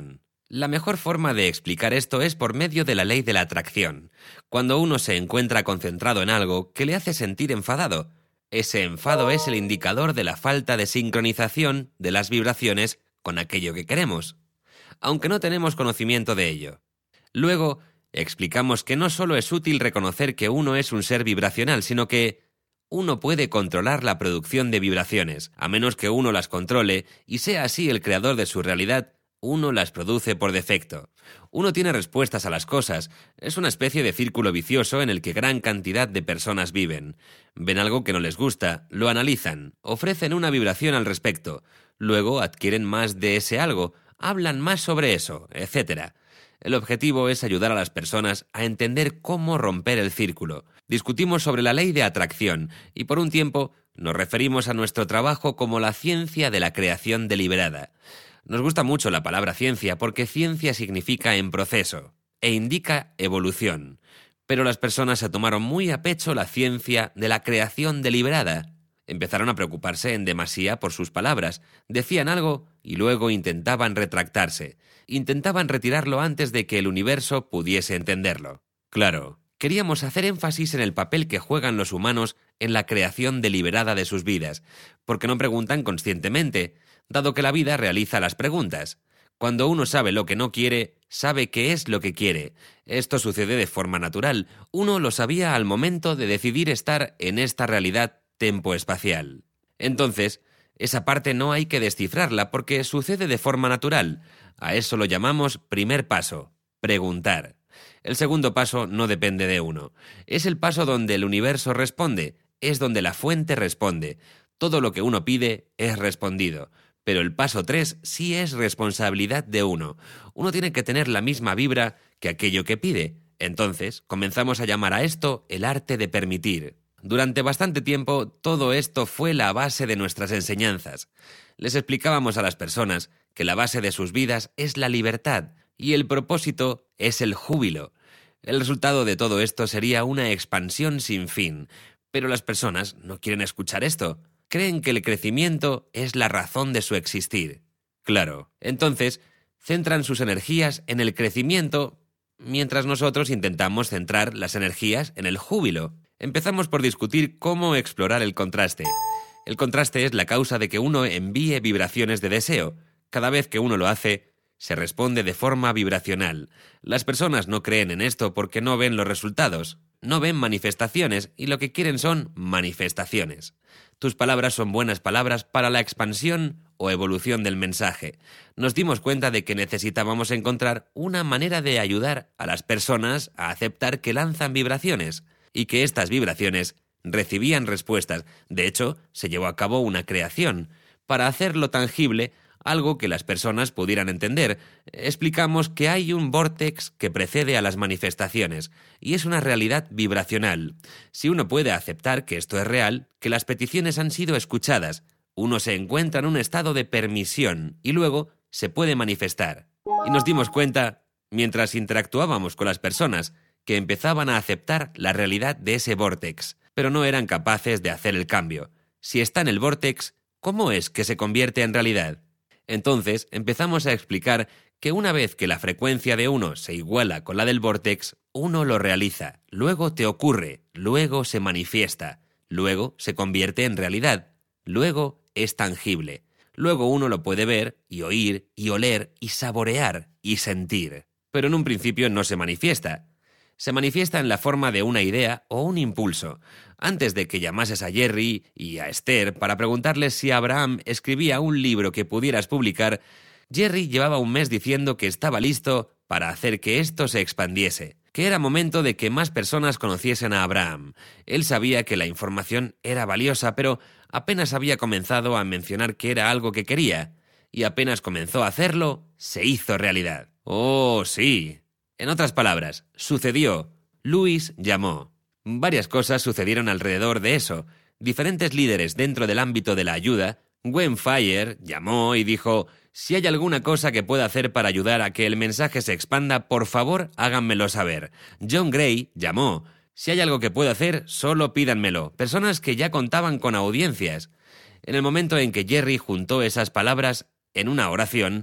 La mejor forma de explicar esto es por medio de la ley de la atracción. Cuando uno se encuentra concentrado en algo que le hace sentir enfadado, ese enfado es el indicador de la falta de sincronización de las vibraciones con aquello que queremos, aunque no tenemos conocimiento de ello. Luego, explicamos que no solo es útil reconocer que uno es un ser vibracional, sino que uno puede controlar la producción de vibraciones. A menos que uno las controle y sea así el creador de su realidad, uno las produce por defecto. Uno tiene respuestas a las cosas. Es una especie de círculo vicioso en el que gran cantidad de personas viven. Ven algo que no les gusta, lo analizan, ofrecen una vibración al respecto, luego adquieren más de ese algo, hablan más sobre eso, etc. El objetivo es ayudar a las personas a entender cómo romper el círculo. Discutimos sobre la ley de atracción y por un tiempo nos referimos a nuestro trabajo como la ciencia de la creación deliberada. Nos gusta mucho la palabra ciencia porque ciencia significa en proceso e indica evolución. Pero las personas se tomaron muy a pecho la ciencia de la creación deliberada. Empezaron a preocuparse en demasía por sus palabras, decían algo y luego intentaban retractarse. Intentaban retirarlo antes de que el universo pudiese entenderlo. Claro, queríamos hacer énfasis en el papel que juegan los humanos en la creación deliberada de sus vidas, porque no preguntan conscientemente, dado que la vida realiza las preguntas. Cuando uno sabe lo que no quiere, sabe qué es lo que quiere. Esto sucede de forma natural. Uno lo sabía al momento de decidir estar en esta realidad tempoespacial. Entonces, esa parte no hay que descifrarla porque sucede de forma natural. A eso lo llamamos primer paso, preguntar. El segundo paso no depende de uno. Es el paso donde el universo responde, es donde la fuente responde. Todo lo que uno pide es respondido. Pero el paso 3 sí es responsabilidad de uno. Uno tiene que tener la misma vibra que aquello que pide. Entonces, comenzamos a llamar a esto el arte de permitir. Durante bastante tiempo, todo esto fue la base de nuestras enseñanzas. Les explicábamos a las personas que la base de sus vidas es la libertad y el propósito es el júbilo. El resultado de todo esto sería una expansión sin fin. Pero las personas no quieren escuchar esto. Creen que el crecimiento es la razón de su existir. Claro, entonces centran sus energías en el crecimiento, mientras nosotros intentamos centrar las energías en el júbilo. Empezamos por discutir cómo explorar el contraste. El contraste es la causa de que uno envíe vibraciones de deseo. Cada vez que uno lo hace, se responde de forma vibracional. Las personas no creen en esto porque no ven los resultados, no ven manifestaciones y lo que quieren son manifestaciones. Tus palabras son buenas palabras para la expansión o evolución del mensaje. Nos dimos cuenta de que necesitábamos encontrar una manera de ayudar a las personas a aceptar que lanzan vibraciones y que estas vibraciones recibían respuestas. De hecho, se llevó a cabo una creación. Para hacerlo tangible, algo que las personas pudieran entender, explicamos que hay un vórtex que precede a las manifestaciones, y es una realidad vibracional. Si uno puede aceptar que esto es real, que las peticiones han sido escuchadas, uno se encuentra en un estado de permisión, y luego se puede manifestar. Y nos dimos cuenta, mientras interactuábamos con las personas, que empezaban a aceptar la realidad de ese vórtex, pero no eran capaces de hacer el cambio. Si está en el vórtex, ¿cómo es que se convierte en realidad? Entonces empezamos a explicar que una vez que la frecuencia de uno se iguala con la del vórtex, uno lo realiza, luego te ocurre, luego se manifiesta, luego se convierte en realidad, luego es tangible, luego uno lo puede ver y oír y oler y saborear y sentir. Pero en un principio no se manifiesta. Se manifiesta en la forma de una idea o un impulso. Antes de que llamases a Jerry y a Esther para preguntarles si Abraham escribía un libro que pudieras publicar, Jerry llevaba un mes diciendo que estaba listo para hacer que esto se expandiese, que era momento de que más personas conociesen a Abraham. Él sabía que la información era valiosa, pero apenas había comenzado a mencionar que era algo que quería, y apenas comenzó a hacerlo, se hizo realidad. ¡Oh, sí! En otras palabras, sucedió. Luis llamó. Varias cosas sucedieron alrededor de eso. Diferentes líderes dentro del ámbito de la ayuda. Gwen Fire llamó y dijo: si hay alguna cosa que pueda hacer para ayudar a que el mensaje se expanda, por favor, háganmelo saber. John Gray llamó. Si hay algo que pueda hacer, solo pídanmelo. Personas que ya contaban con audiencias. En el momento en que Jerry juntó esas palabras en una oración,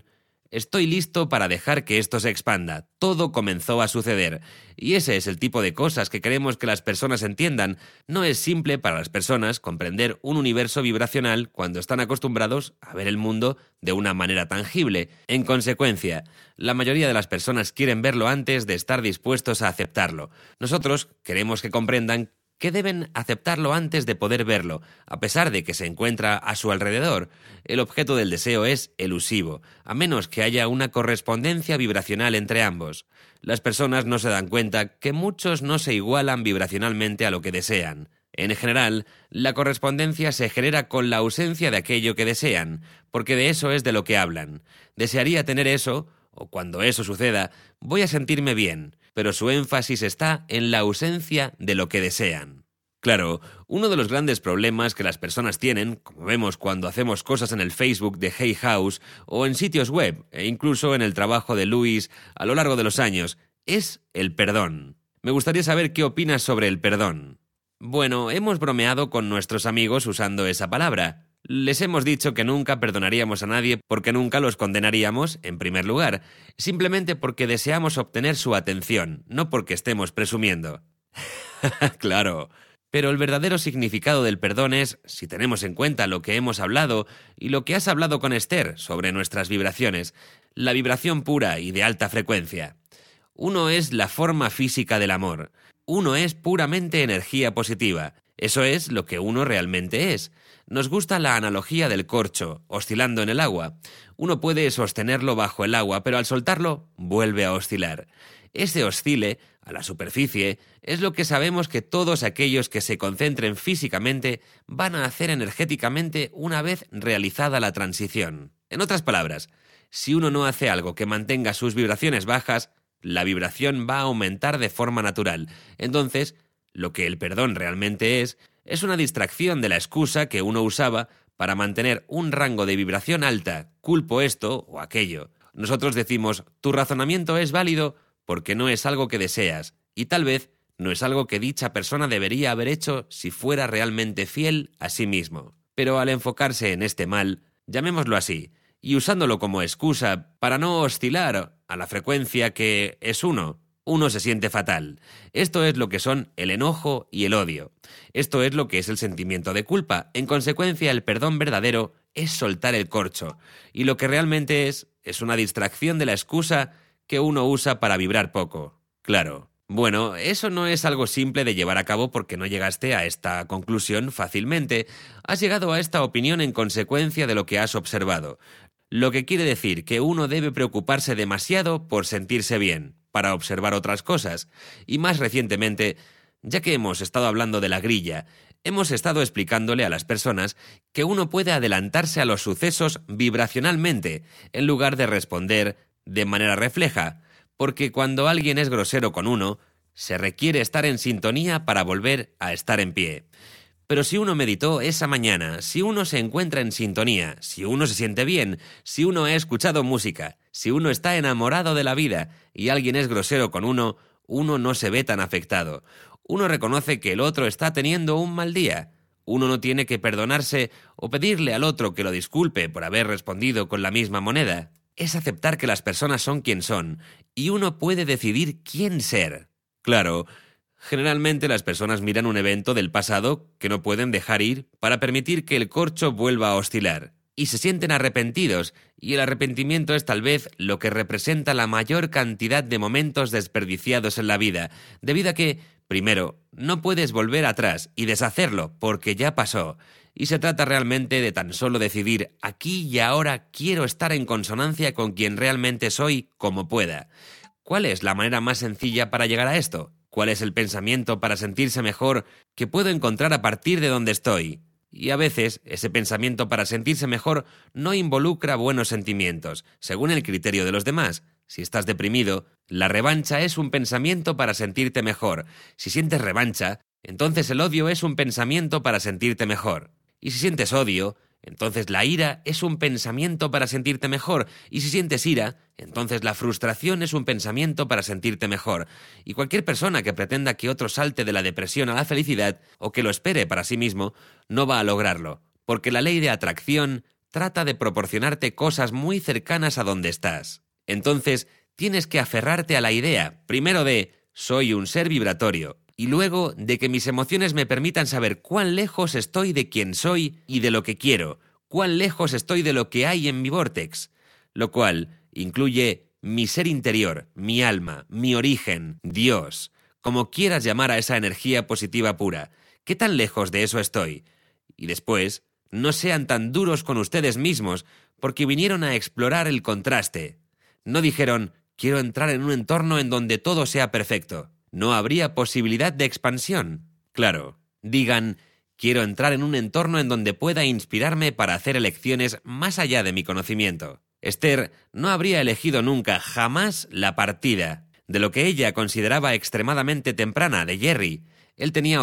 Estoy listo para dejar que esto se expanda. Todo comenzó a suceder. Y ese es el tipo de cosas que queremos que las personas entiendan. No es simple para las personas comprender un universo vibracional cuando están acostumbrados a ver el mundo de una manera tangible. En consecuencia, la mayoría de las personas quieren verlo antes de estar dispuestos a aceptarlo. Nosotros queremos que comprendan que deben aceptarlo antes de poder verlo, a pesar de que se encuentra a su alrededor. El objeto del deseo es elusivo, a menos que haya una correspondencia vibracional entre ambos. Las personas no se dan cuenta que muchos no se igualan vibracionalmente a lo que desean. En general, la correspondencia se genera con la ausencia de aquello que desean, porque de eso es de lo que hablan. Desearía tener eso, o cuando eso suceda, voy a sentirme bien, pero su énfasis está en la ausencia de lo que desean. Claro, uno de los grandes problemas que las personas tienen, como vemos cuando hacemos cosas en el Facebook de Hay House o en sitios web, e incluso en el trabajo de Luis a lo largo de los años, es el perdón. Me gustaría saber qué opinas sobre el perdón. Bueno, hemos bromeado con nuestros amigos usando esa palabra. Les hemos dicho que nunca perdonaríamos a nadie porque nunca los condenaríamos, en primer lugar, simplemente porque deseamos obtener su atención, no porque estemos presumiendo. Claro. Pero el verdadero significado del perdón es, si tenemos en cuenta lo que hemos hablado y lo que has hablado con Esther sobre nuestras vibraciones, la vibración pura y de alta frecuencia. Uno es la forma física del amor. Uno es puramente energía positiva. Eso es lo que uno realmente es. Nos gusta la analogía del corcho, oscilando en el agua. Uno puede sostenerlo bajo el agua, pero al soltarlo, vuelve a oscilar. Ese oscile, a la superficie, es lo que sabemos que todos aquellos que se concentren físicamente van a hacer energéticamente una vez realizada la transición. En otras palabras, si uno no hace algo que mantenga sus vibraciones bajas, la vibración va a aumentar de forma natural. Entonces, lo que el perdón realmente es una distracción de la excusa que uno usaba para mantener un rango de vibración alta, culpo esto o aquello. Nosotros decimos, tu razonamiento es válido porque no es algo que deseas, y tal vez no es algo que dicha persona debería haber hecho si fuera realmente fiel a sí mismo. Pero al enfocarse en este mal, llamémoslo así, y usándolo como excusa para no oscilar a la frecuencia que es uno se siente fatal. Esto es lo que son el enojo y el odio. Esto es lo que es el sentimiento de culpa. En consecuencia, el perdón verdadero es soltar el corcho. Y lo que realmente es una distracción de la excusa que uno usa para vibrar poco. Claro. Bueno, eso no es algo simple de llevar a cabo porque no llegaste a esta conclusión fácilmente. Has llegado a esta opinión en consecuencia de lo que has observado. Lo que quiere decir que uno debe preocuparse demasiado por sentirse bien, para observar otras cosas. Y más recientemente, ya que hemos estado hablando de la grilla, hemos estado explicándole a las personas que uno puede adelantarse a los sucesos vibracionalmente, en lugar de responder de manera refleja, porque cuando alguien es grosero con uno, se requiere estar en sintonía para volver a estar en pie. Pero si uno meditó esa mañana, si uno se encuentra en sintonía, si uno se siente bien, si uno ha escuchado música, si uno está enamorado de la vida y alguien es grosero con uno no se ve tan afectado. Uno reconoce que el otro está teniendo un mal día. Uno no tiene que perdonarse o pedirle al otro que lo disculpe por haber respondido con la misma moneda. Es aceptar que las personas son quien son y uno puede decidir quién ser. Claro, generalmente las personas miran un evento del pasado que no pueden dejar ir para permitir que el corcho vuelva a oscilar. Y se sienten arrepentidos, y el arrepentimiento es tal vez lo que representa la mayor cantidad de momentos desperdiciados en la vida, debido a que, primero, no puedes volver atrás y deshacerlo porque ya pasó, y se trata realmente de tan solo decidir aquí y ahora quiero estar en consonancia con quien realmente soy como pueda. ¿Cuál es la manera más sencilla para llegar a esto? ¿Cuál es el pensamiento para sentirse mejor que puedo encontrar a partir de donde estoy? Y a veces, ese pensamiento para sentirse mejor no involucra buenos sentimientos, según el criterio de los demás. Si estás deprimido, la revancha es un pensamiento para sentirte mejor. Si sientes revancha, entonces el odio es un pensamiento para sentirte mejor. Y si sientes odio, entonces la ira es un pensamiento para sentirte mejor. Y si sientes ira, entonces la frustración es un pensamiento para sentirte mejor. Y cualquier persona que pretenda que otro salte de la depresión a la felicidad, o que lo espere para sí mismo, no va a lograrlo. Porque la ley de atracción trata de proporcionarte cosas muy cercanas a donde estás. Entonces, tienes que aferrarte a la idea, primero de soy un ser vibratorio, y luego de que mis emociones me permitan saber cuán lejos estoy de quien soy y de lo que quiero, cuán lejos estoy de lo que hay en mi vórtex, lo cual incluye mi ser interior, mi alma, mi origen, Dios, como quieras llamar a esa energía positiva pura. ¿Qué tan lejos de eso estoy? Y después, no sean tan duros con ustedes mismos, porque vinieron a explorar el contraste. No dijeron, quiero entrar en un entorno en donde todo sea perfecto. No habría posibilidad de expansión. Claro, digan, quiero entrar en un entorno en donde pueda inspirarme para hacer elecciones más allá de mi conocimiento. Esther no habría elegido nunca, jamás, la partida de lo que ella consideraba extremadamente temprana de Jerry. Él tenía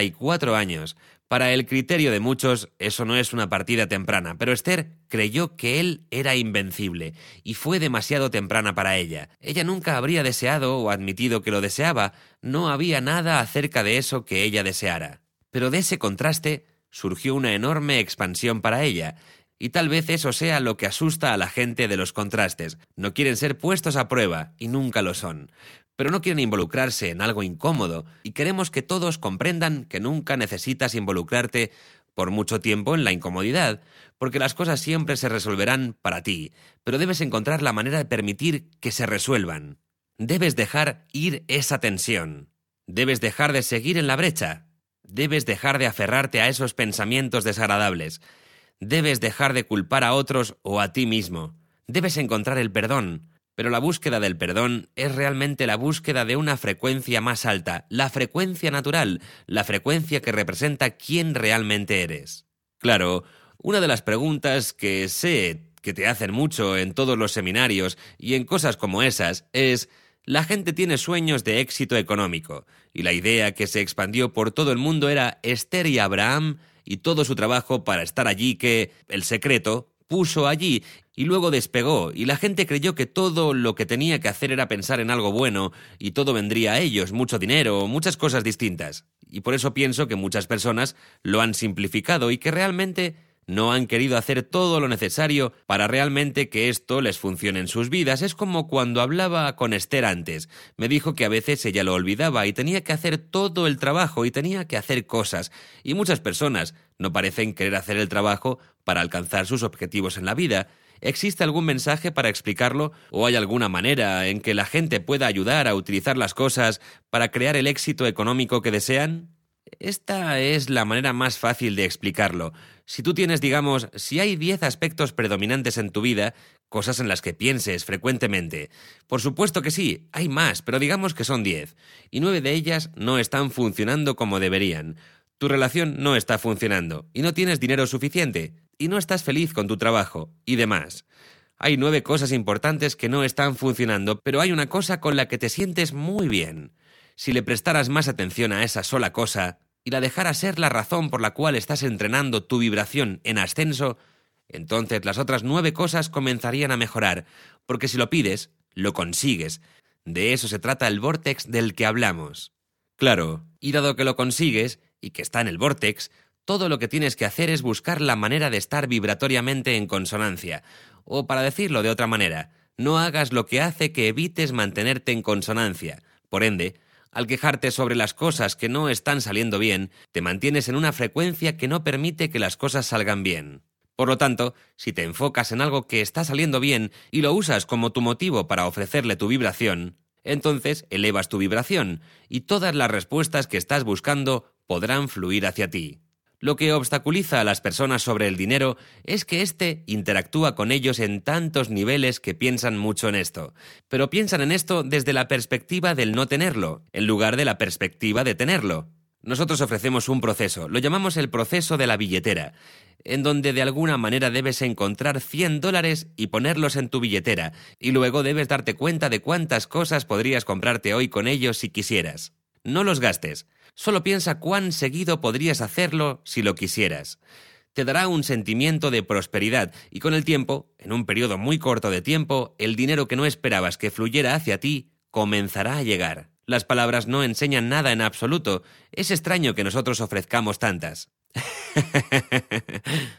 84 años. Para el criterio de muchos, eso no es una partida temprana, pero Esther creyó que él era invencible, y fue demasiado temprana para ella. Ella nunca habría deseado o admitido que lo deseaba, no había nada acerca de eso que ella deseara. Pero de ese contraste surgió una enorme expansión para ella, y tal vez eso sea lo que asusta a la gente de los contrastes. No quieren ser puestos a prueba, y nunca lo son. Pero no quieren involucrarse en algo incómodo, y queremos que todos comprendan que nunca necesitas involucrarte por mucho tiempo en la incomodidad, porque las cosas siempre se resolverán para ti, pero debes encontrar la manera de permitir que se resuelvan. Debes dejar ir esa tensión. Debes dejar de seguir en la brecha. Debes dejar de aferrarte a esos pensamientos desagradables. Debes dejar de culpar a otros o a ti mismo. Debes encontrar el perdón. Pero la búsqueda del perdón es realmente la búsqueda de una frecuencia más alta, la frecuencia natural, la frecuencia que representa quién realmente eres. Claro, una de las preguntas que sé que te hacen mucho en todos los seminarios y en cosas como esas es: la gente tiene sueños de éxito económico, y la idea que se expandió por todo el mundo era Esther y Abraham y todo su trabajo para estar allí que el secreto puso allí, y luego despegó, y la gente creyó que todo lo que tenía que hacer era pensar en algo bueno, y todo vendría a ellos, mucho dinero, muchas cosas distintas. Y por eso pienso que muchas personas lo han simplificado y que realmente no han querido hacer todo lo necesario para realmente que esto les funcione en sus vidas. Es como cuando hablaba con Esther antes. Me dijo que a veces ella lo olvidaba y tenía que hacer todo el trabajo y tenía que hacer cosas. Y muchas personas no parecen querer hacer el trabajo para alcanzar sus objetivos en la vida. ¿Existe algún mensaje para explicarlo? ¿O hay alguna manera en que la gente pueda ayudar a utilizar las cosas para crear el éxito económico que desean? Esta es la manera más fácil de explicarlo. Si tú tienes, digamos, si hay 10 aspectos predominantes en tu vida, cosas en las que pienses frecuentemente. Por supuesto que sí, hay más, pero digamos que son 10. Y 9 de ellas no están funcionando como deberían. Tu relación no está funcionando, y no tienes dinero suficiente, y no estás feliz con tu trabajo, y demás. Hay 9 cosas importantes que no están funcionando, pero hay una cosa con la que te sientes muy bien. Si le prestaras más atención a esa sola cosa y la dejaras ser la razón por la cual estás entrenando tu vibración en ascenso, entonces las otras 9 cosas comenzarían a mejorar, porque si lo pides, lo consigues. De eso se trata el vórtex del que hablamos. Claro, y dado que lo consigues y que está en el vórtex, todo lo que tienes que hacer es buscar la manera de estar vibratoriamente en consonancia. O para decirlo de otra manera, no hagas lo que hace que evites mantenerte en consonancia. Por ende, al quejarte sobre las cosas que no están saliendo bien, te mantienes en una frecuencia que no permite que las cosas salgan bien. Por lo tanto, si te enfocas en algo que está saliendo bien y lo usas como tu motivo para ofrecerle tu vibración, entonces elevas tu vibración y todas las respuestas que estás buscando podrán fluir hacia ti. Lo que obstaculiza a las personas sobre el dinero es que éste interactúa con ellos en tantos niveles que piensan mucho en esto. Pero piensan en esto desde la perspectiva del no tenerlo, en lugar de la perspectiva de tenerlo. Nosotros ofrecemos un proceso, lo llamamos el proceso de la billetera, en donde de alguna manera debes encontrar $100 y ponerlos en tu billetera, y luego debes darte cuenta de cuántas cosas podrías comprarte hoy con ellos si quisieras. No los gastes. Solo piensa cuán seguido podrías hacerlo si lo quisieras. Te dará un sentimiento de prosperidad y con el tiempo, en un periodo muy corto de tiempo, el dinero que no esperabas que fluyera hacia ti comenzará a llegar. Las palabras no enseñan nada en absoluto. Es extraño que nosotros ofrezcamos tantas.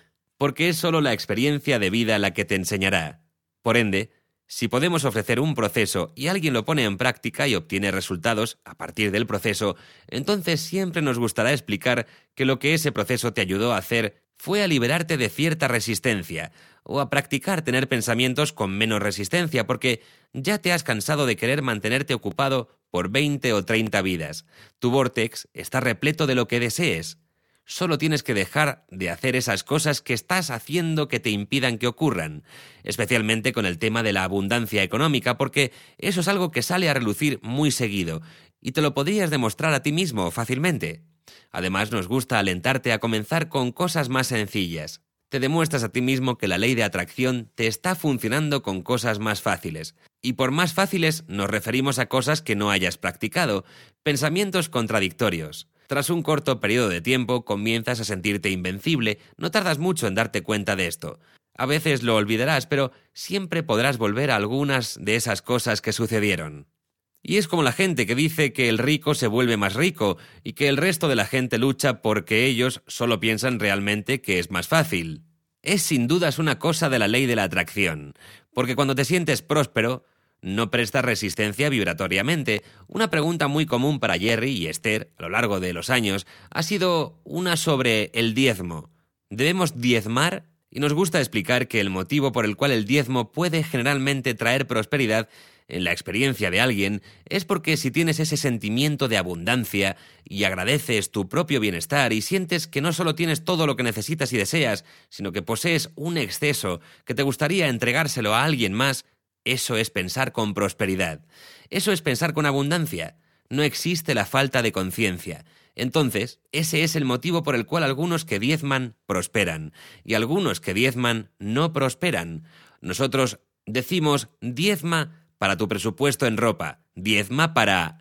porque es solo la experiencia de vida la que te enseñará. Por ende, si podemos ofrecer un proceso y alguien lo pone en práctica y obtiene resultados a partir del proceso, entonces siempre nos gustará explicar que lo que ese proceso te ayudó a hacer fue a liberarte de cierta resistencia, o a practicar tener pensamientos con menos resistencia, porque ya te has cansado de querer mantenerte ocupado por 20 o 30 vidas. Tu vórtex está repleto de lo que desees. Solo tienes que dejar de hacer esas cosas que estás haciendo que te impidan que ocurran, especialmente con el tema de la abundancia económica, porque eso es algo que sale a relucir muy seguido, y te lo podrías demostrar a ti mismo fácilmente. Además, nos gusta alentarte a comenzar con cosas más sencillas. Te demuestras a ti mismo que la ley de atracción te está funcionando con cosas más fáciles. Y por más fáciles nos referimos a cosas que no hayas practicado, pensamientos contradictorios. Tras un corto periodo de tiempo comienzas a sentirte invencible, no tardas mucho en darte cuenta de esto. A veces lo olvidarás, pero siempre podrás volver a algunas de esas cosas que sucedieron. Y es como la gente que dice que el rico se vuelve más rico y que el resto de la gente lucha porque ellos solo piensan realmente que es más fácil. Es sin dudas una cosa de la ley de la atracción, porque cuando te sientes próspero, no prestas resistencia vibratoriamente. Una pregunta muy común para Jerry y Esther a lo largo de los años ha sido una sobre el diezmo. ¿Debemos diezmar? Y nos gusta explicar que el motivo por el cual el diezmo puede generalmente traer prosperidad en la experiencia de alguien es porque si tienes ese sentimiento de abundancia y agradeces tu propio bienestar y sientes que no solo tienes todo lo que necesitas y deseas, sino que posees un exceso que te gustaría entregárselo a alguien más, eso es pensar con prosperidad. Eso es pensar con abundancia. No existe la falta de conciencia. Entonces, ese es el motivo por el cual algunos que diezman prosperan y algunos que diezman no prosperan. Nosotros decimos diezma para tu presupuesto en ropa, diezma para...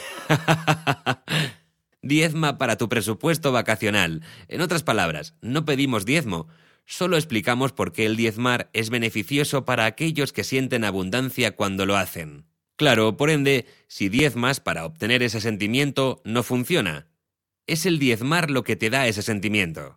diezma para tu presupuesto vacacional. En otras palabras, no pedimos diezmo. Solo explicamos por qué el diezmar es beneficioso para aquellos que sienten abundancia cuando lo hacen. Claro, por ende, si diezmas para obtener ese sentimiento, no funciona. Es el diezmar lo que te da ese sentimiento.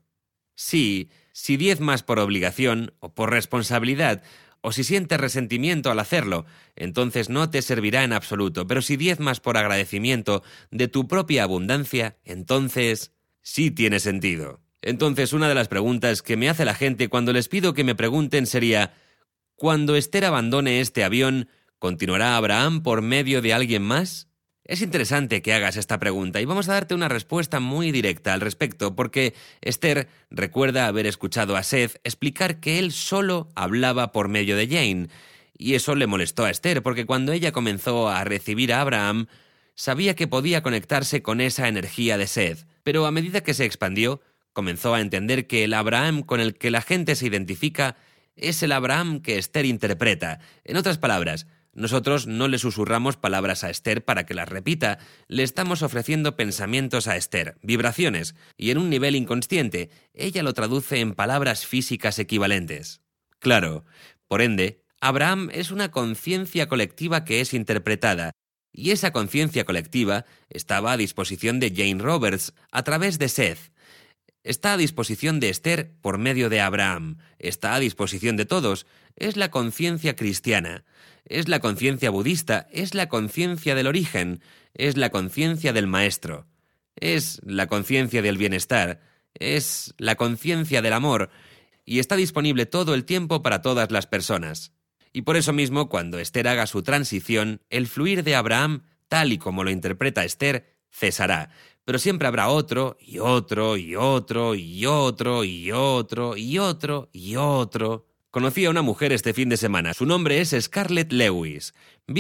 Sí, si diezmas por obligación o por responsabilidad, o si sientes resentimiento al hacerlo, entonces no te servirá en absoluto, pero si diezmas por agradecimiento de tu propia abundancia, entonces sí tiene sentido. Entonces, una de las preguntas que me hace la gente cuando les pido que me pregunten sería: ¿cuando Esther abandone este avión, continuará Abraham por medio de alguien más? Es interesante que hagas esta pregunta y vamos a darte una respuesta muy directa al respecto, porque Esther recuerda haber escuchado a Seth explicar que él solo hablaba por medio de Jane, y eso le molestó a Esther, porque cuando ella comenzó a recibir a Abraham, sabía que podía conectarse con esa energía de Seth, pero a medida que se expandió, comenzó a entender que el Abraham con el que la gente se identifica es el Abraham que Esther interpreta. En otras palabras, nosotros no le susurramos palabras a Esther para que las repita, le estamos ofreciendo pensamientos a Esther, vibraciones, y en un nivel inconsciente, ella lo traduce en palabras físicas equivalentes. Claro, por ende, Abraham es una conciencia colectiva que es interpretada, y esa conciencia colectiva estaba a disposición de Jane Roberts a través de Seth. Está a disposición de Esther por medio de Abraham. Está a disposición de todos. Es la conciencia cristiana. Es la conciencia budista. Es la conciencia del origen. Es la conciencia del maestro. Es la conciencia del bienestar. Es la conciencia del amor. Y está disponible todo el tiempo para todas las personas. Y por eso mismo, cuando Esther haga su transición, el fluir de Abraham, tal y como lo interpreta Esther, cesará. Pero siempre habrá otro, y otro, y otro, y otro, y otro, y otro, y otro. Conocí a una mujer este fin de semana. Su nombre es Scarlett Lewis.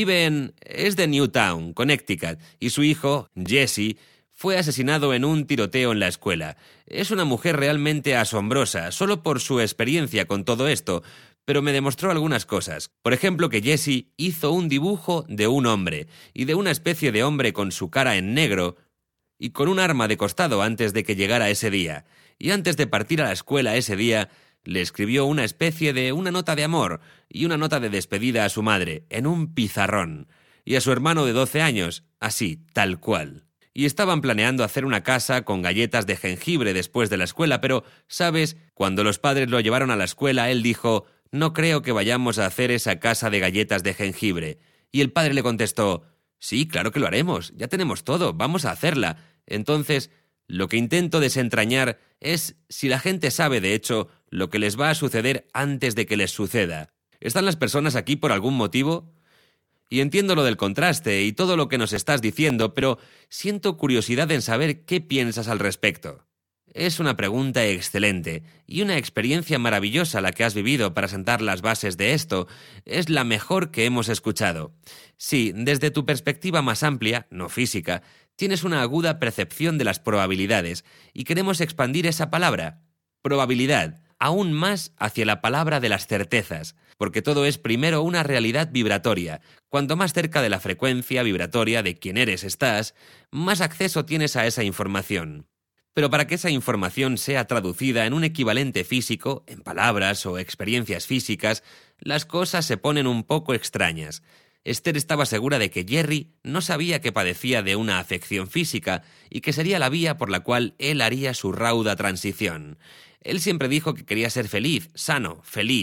Es de Newtown, Connecticut, y su hijo, Jesse, fue asesinado en un tiroteo en la escuela. Es una mujer realmente asombrosa, solo por su experiencia con todo esto, pero me demostró algunas cosas. Por ejemplo, que Jesse hizo un dibujo de un hombre, y de una especie de hombre con su cara en negro, y con un arma de costado antes de que llegara ese día. Y antes de partir a la escuela ese día, le escribió una especie de una nota de amor y una nota de despedida a su madre, en un pizarrón, y a su hermano de 12 años, así, tal cual. Y estaban planeando hacer una casa con galletas de jengibre después de la escuela, pero, ¿sabes? Cuando los padres lo llevaron a la escuela, él dijo: «No creo que vayamos a hacer esa casa de galletas de jengibre». Y el padre le contestó: «Sí, claro que lo haremos, ya tenemos todo, vamos a hacerla». Entonces, lo que intento desentrañar es si la gente sabe, de hecho, lo que les va a suceder antes de que les suceda. ¿Están las personas aquí por algún motivo? Y entiendo lo del contraste y todo lo que nos estás diciendo, pero siento curiosidad en saber qué piensas al respecto. Es una pregunta excelente y una experiencia maravillosa la que has vivido para sentar las bases de esto. Es la mejor que hemos escuchado. Sí, desde tu perspectiva más amplia, no física, tienes una aguda percepción de las probabilidades y queremos expandir esa palabra, probabilidad, aún más hacia la palabra de las certezas, porque todo es primero una realidad vibratoria. Cuanto más cerca de la frecuencia vibratoria de quien eres estás, más acceso tienes a esa información. Pero para que esa información sea traducida en un equivalente físico, en palabras o experiencias físicas, las cosas se ponen un poco extrañas. Esther estaba segura de que Jerry no sabía que padecía de una afección física y que sería la vía por la cual él haría su rauda transición. Él siempre dijo que quería ser feliz, sano,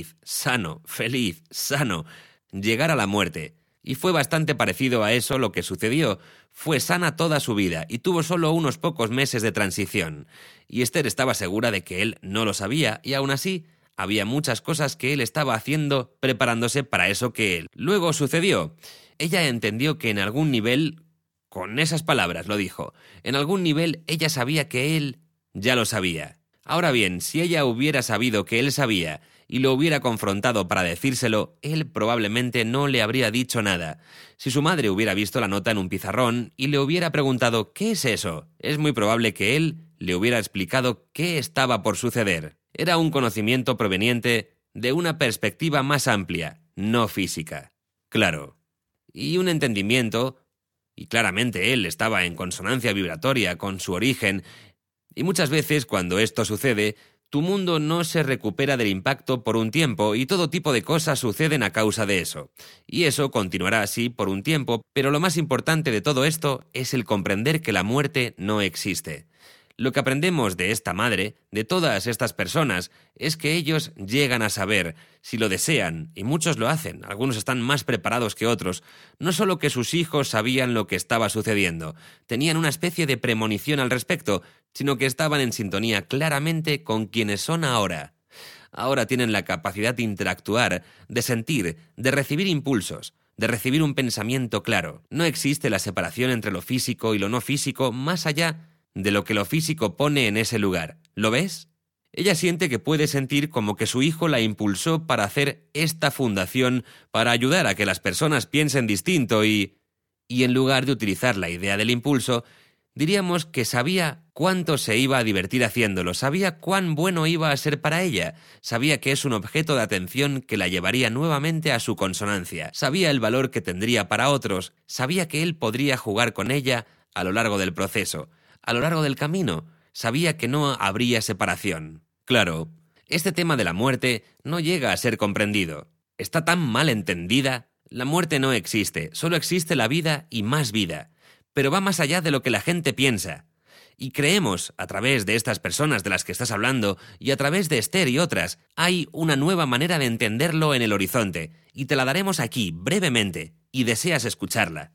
llegar a la muerte. Y fue bastante parecido a eso lo que sucedió. Fue sana toda su vida y tuvo solo unos pocos meses de transición. Y Esther estaba segura de que él no lo sabía y aún así había muchas cosas que él estaba haciendo preparándose para eso que luego sucedió. Ella entendió que en algún nivel, con esas palabras lo dijo, en algún nivel ella sabía que él ya lo sabía. Ahora bien, si ella hubiera sabido que él sabía y lo hubiera confrontado para decírselo, él probablemente no le habría dicho nada. Si su madre hubiera visto la nota en un pizarrón y le hubiera preguntado «¿Qué es eso?», es muy probable que él le hubiera explicado qué estaba por suceder. Era un conocimiento proveniente de una perspectiva más amplia, no física. Claro. Y un entendimiento, y claramente él estaba en consonancia vibratoria con su origen. Y muchas veces, cuando esto sucede, tu mundo no se recupera del impacto por un tiempo y todo tipo de cosas suceden a causa de eso. Y eso continuará así por un tiempo, pero lo más importante de todo esto es el comprender que la muerte no existe. Lo que aprendemos de esta madre, de todas estas personas, es que ellos llegan a saber, si lo desean, y muchos lo hacen, algunos están más preparados que otros, no solo que sus hijos sabían lo que estaba sucediendo, tenían una especie de premonición al respecto, sino que estaban en sintonía claramente con quienes son ahora. Ahora tienen la capacidad de interactuar, de sentir, de recibir impulsos, de recibir un pensamiento claro. No existe la separación entre lo físico y lo no físico más allá de lo que lo físico pone en ese lugar. ¿Lo ves? Ella siente que puede sentir como que su hijo la impulsó para hacer esta fundación para ayudar a que las personas piensen distinto y en lugar de utilizar la idea del impulso, diríamos que sabía cuánto se iba a divertir haciéndolo, sabía cuán bueno iba a ser para ella, sabía que es un objeto de atención que la llevaría nuevamente a su consonancia, sabía el valor que tendría para otros, sabía que él podría jugar con ella a lo largo del proceso. A lo largo del camino, sabía que no habría separación. Claro, este tema de la muerte no llega a ser comprendido. Está tan mal entendida. La muerte no existe, solo existe la vida y más vida. Pero va más allá de lo que la gente piensa. Y creemos, a través de estas personas de las que estás hablando, y a través de Esther y otras, hay una nueva manera de entenderlo en el horizonte, y te la daremos aquí, brevemente, y deseas escucharla.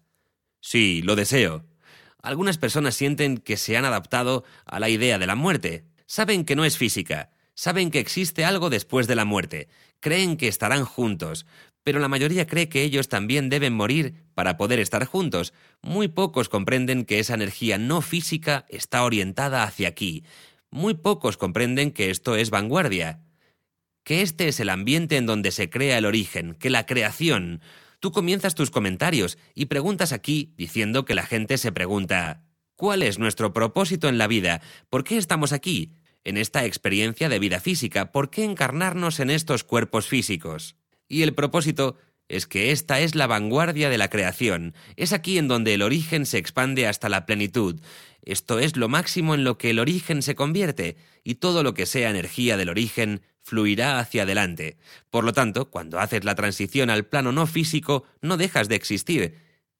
Sí, lo deseo. Algunas personas sienten que se han adaptado a la idea de la muerte. Saben que no es física, saben que existe algo después de la muerte, creen que estarán juntos, pero la mayoría cree que ellos también deben morir para poder estar juntos. Muy pocos comprenden que esa energía no física está orientada hacia aquí. Muy pocos comprenden que esto es vanguardia, que este es el ambiente en donde se crea el origen, que la creación. Tú comienzas tus comentarios y preguntas aquí diciendo que la gente se pregunta ¿cuál es nuestro propósito en la vida? ¿Por qué estamos aquí? En esta experiencia de vida física, ¿por qué encarnarnos en estos cuerpos físicos? Y el propósito es que esta es la vanguardia de la creación. Es aquí en donde el origen se expande hasta la plenitud. Esto es lo máximo en lo que el origen se convierte, y todo lo que sea energía del origen fluirá hacia adelante. Por lo tanto, cuando haces la transición al plano no físico, no dejas de existir.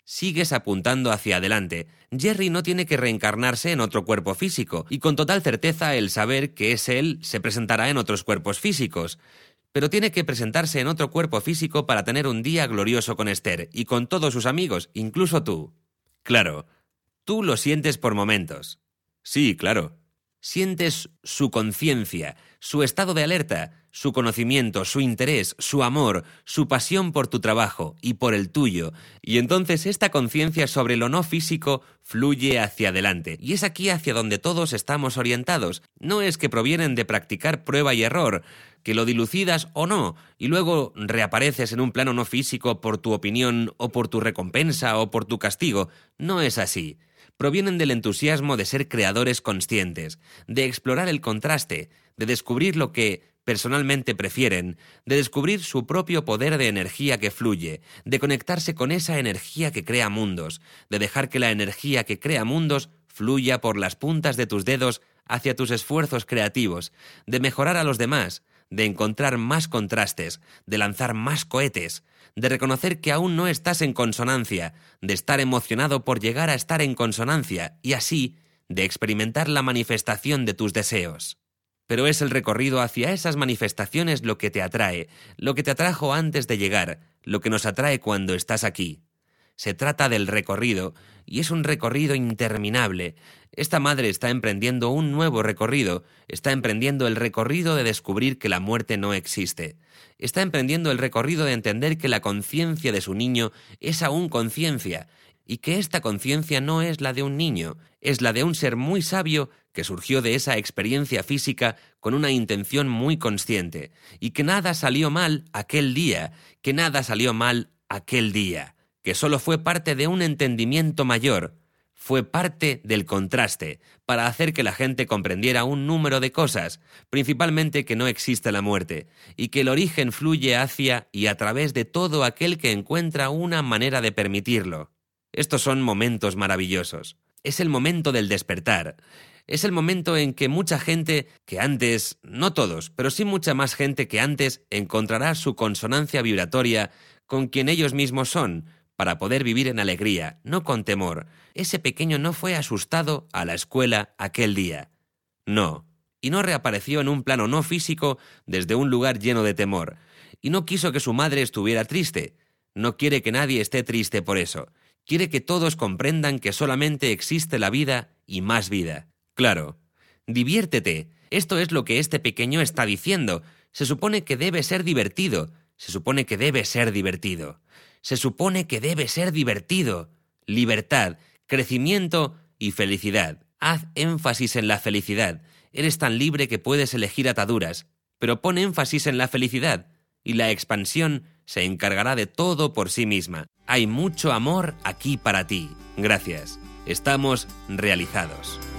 Sigues apuntando hacia adelante. Jerry no tiene que reencarnarse en otro cuerpo físico, y con total certeza el saber que es él se presentará en otros cuerpos físicos. Pero tiene que presentarse en otro cuerpo físico para tener un día glorioso con Esther y con todos sus amigos, incluso tú. Claro, tú lo sientes por momentos. Sí, claro. Sientes su conciencia, su estado de alerta, su conocimiento, su interés, su amor, su pasión por tu trabajo y por el tuyo, y entonces esta conciencia sobre lo no físico fluye hacia adelante, y es aquí hacia donde todos estamos orientados. No es que provienen de practicar prueba y error, que lo dilucidas o no, y luego reapareces en un plano no físico por tu opinión o por tu recompensa o por tu castigo. No es así. Provienen del entusiasmo de ser creadores conscientes, de explorar el contraste, de descubrir lo que personalmente prefieren, de descubrir su propio poder de energía que fluye, de conectarse con esa energía que crea mundos, de dejar que la energía que crea mundos fluya por las puntas de tus dedos hacia tus esfuerzos creativos, de mejorar a los demás, de encontrar más contrastes, de lanzar más cohetes, de reconocer que aún no estás en consonancia, de estar emocionado por llegar a estar en consonancia y así de experimentar la manifestación de tus deseos. Pero es el recorrido hacia esas manifestaciones lo que te atrae, lo que te atrajo antes de llegar, lo que nos atrae cuando estás aquí. Se trata del recorrido, y es un recorrido interminable. Esta madre está emprendiendo un nuevo recorrido, está emprendiendo el recorrido de descubrir que la muerte no existe. Está emprendiendo el recorrido de entender que la conciencia de su niño es aún conciencia, y que esta conciencia no es la de un niño, es la de un ser muy sabio que surgió de esa experiencia física con una intención muy consciente, y que nada salió mal aquel día, que nada salió mal aquel día, que solo fue parte de un entendimiento mayor, fue parte del contraste, para hacer que la gente comprendiera un número de cosas, principalmente que no existe la muerte, y que el origen fluye hacia y a través de todo aquel que encuentra una manera de permitirlo. Estos son momentos maravillosos. Es el momento del despertar. Es el momento en que mucha gente que antes, no todos, pero sí mucha más gente que antes, encontrará su consonancia vibratoria con quien ellos mismos son, para poder vivir en alegría, no con temor. Ese pequeño no fue asustado a la escuela aquel día. No, y no reapareció en un plano no físico desde un lugar lleno de temor. Y no quiso que su madre estuviera triste. No quiere que nadie esté triste por eso. Quiere que todos comprendan que solamente existe la vida y más vida. Claro, diviértete. Esto es lo que este pequeño está diciendo. Se supone que debe ser divertido. Se supone que debe ser divertido. Se supone que debe ser divertido. Libertad, crecimiento y felicidad. Haz énfasis en la felicidad. Eres tan libre que puedes elegir ataduras, pero pon énfasis en la felicidad y la expansión se encargará de todo por sí misma. Hay mucho amor aquí para ti. Gracias. Estamos realizados.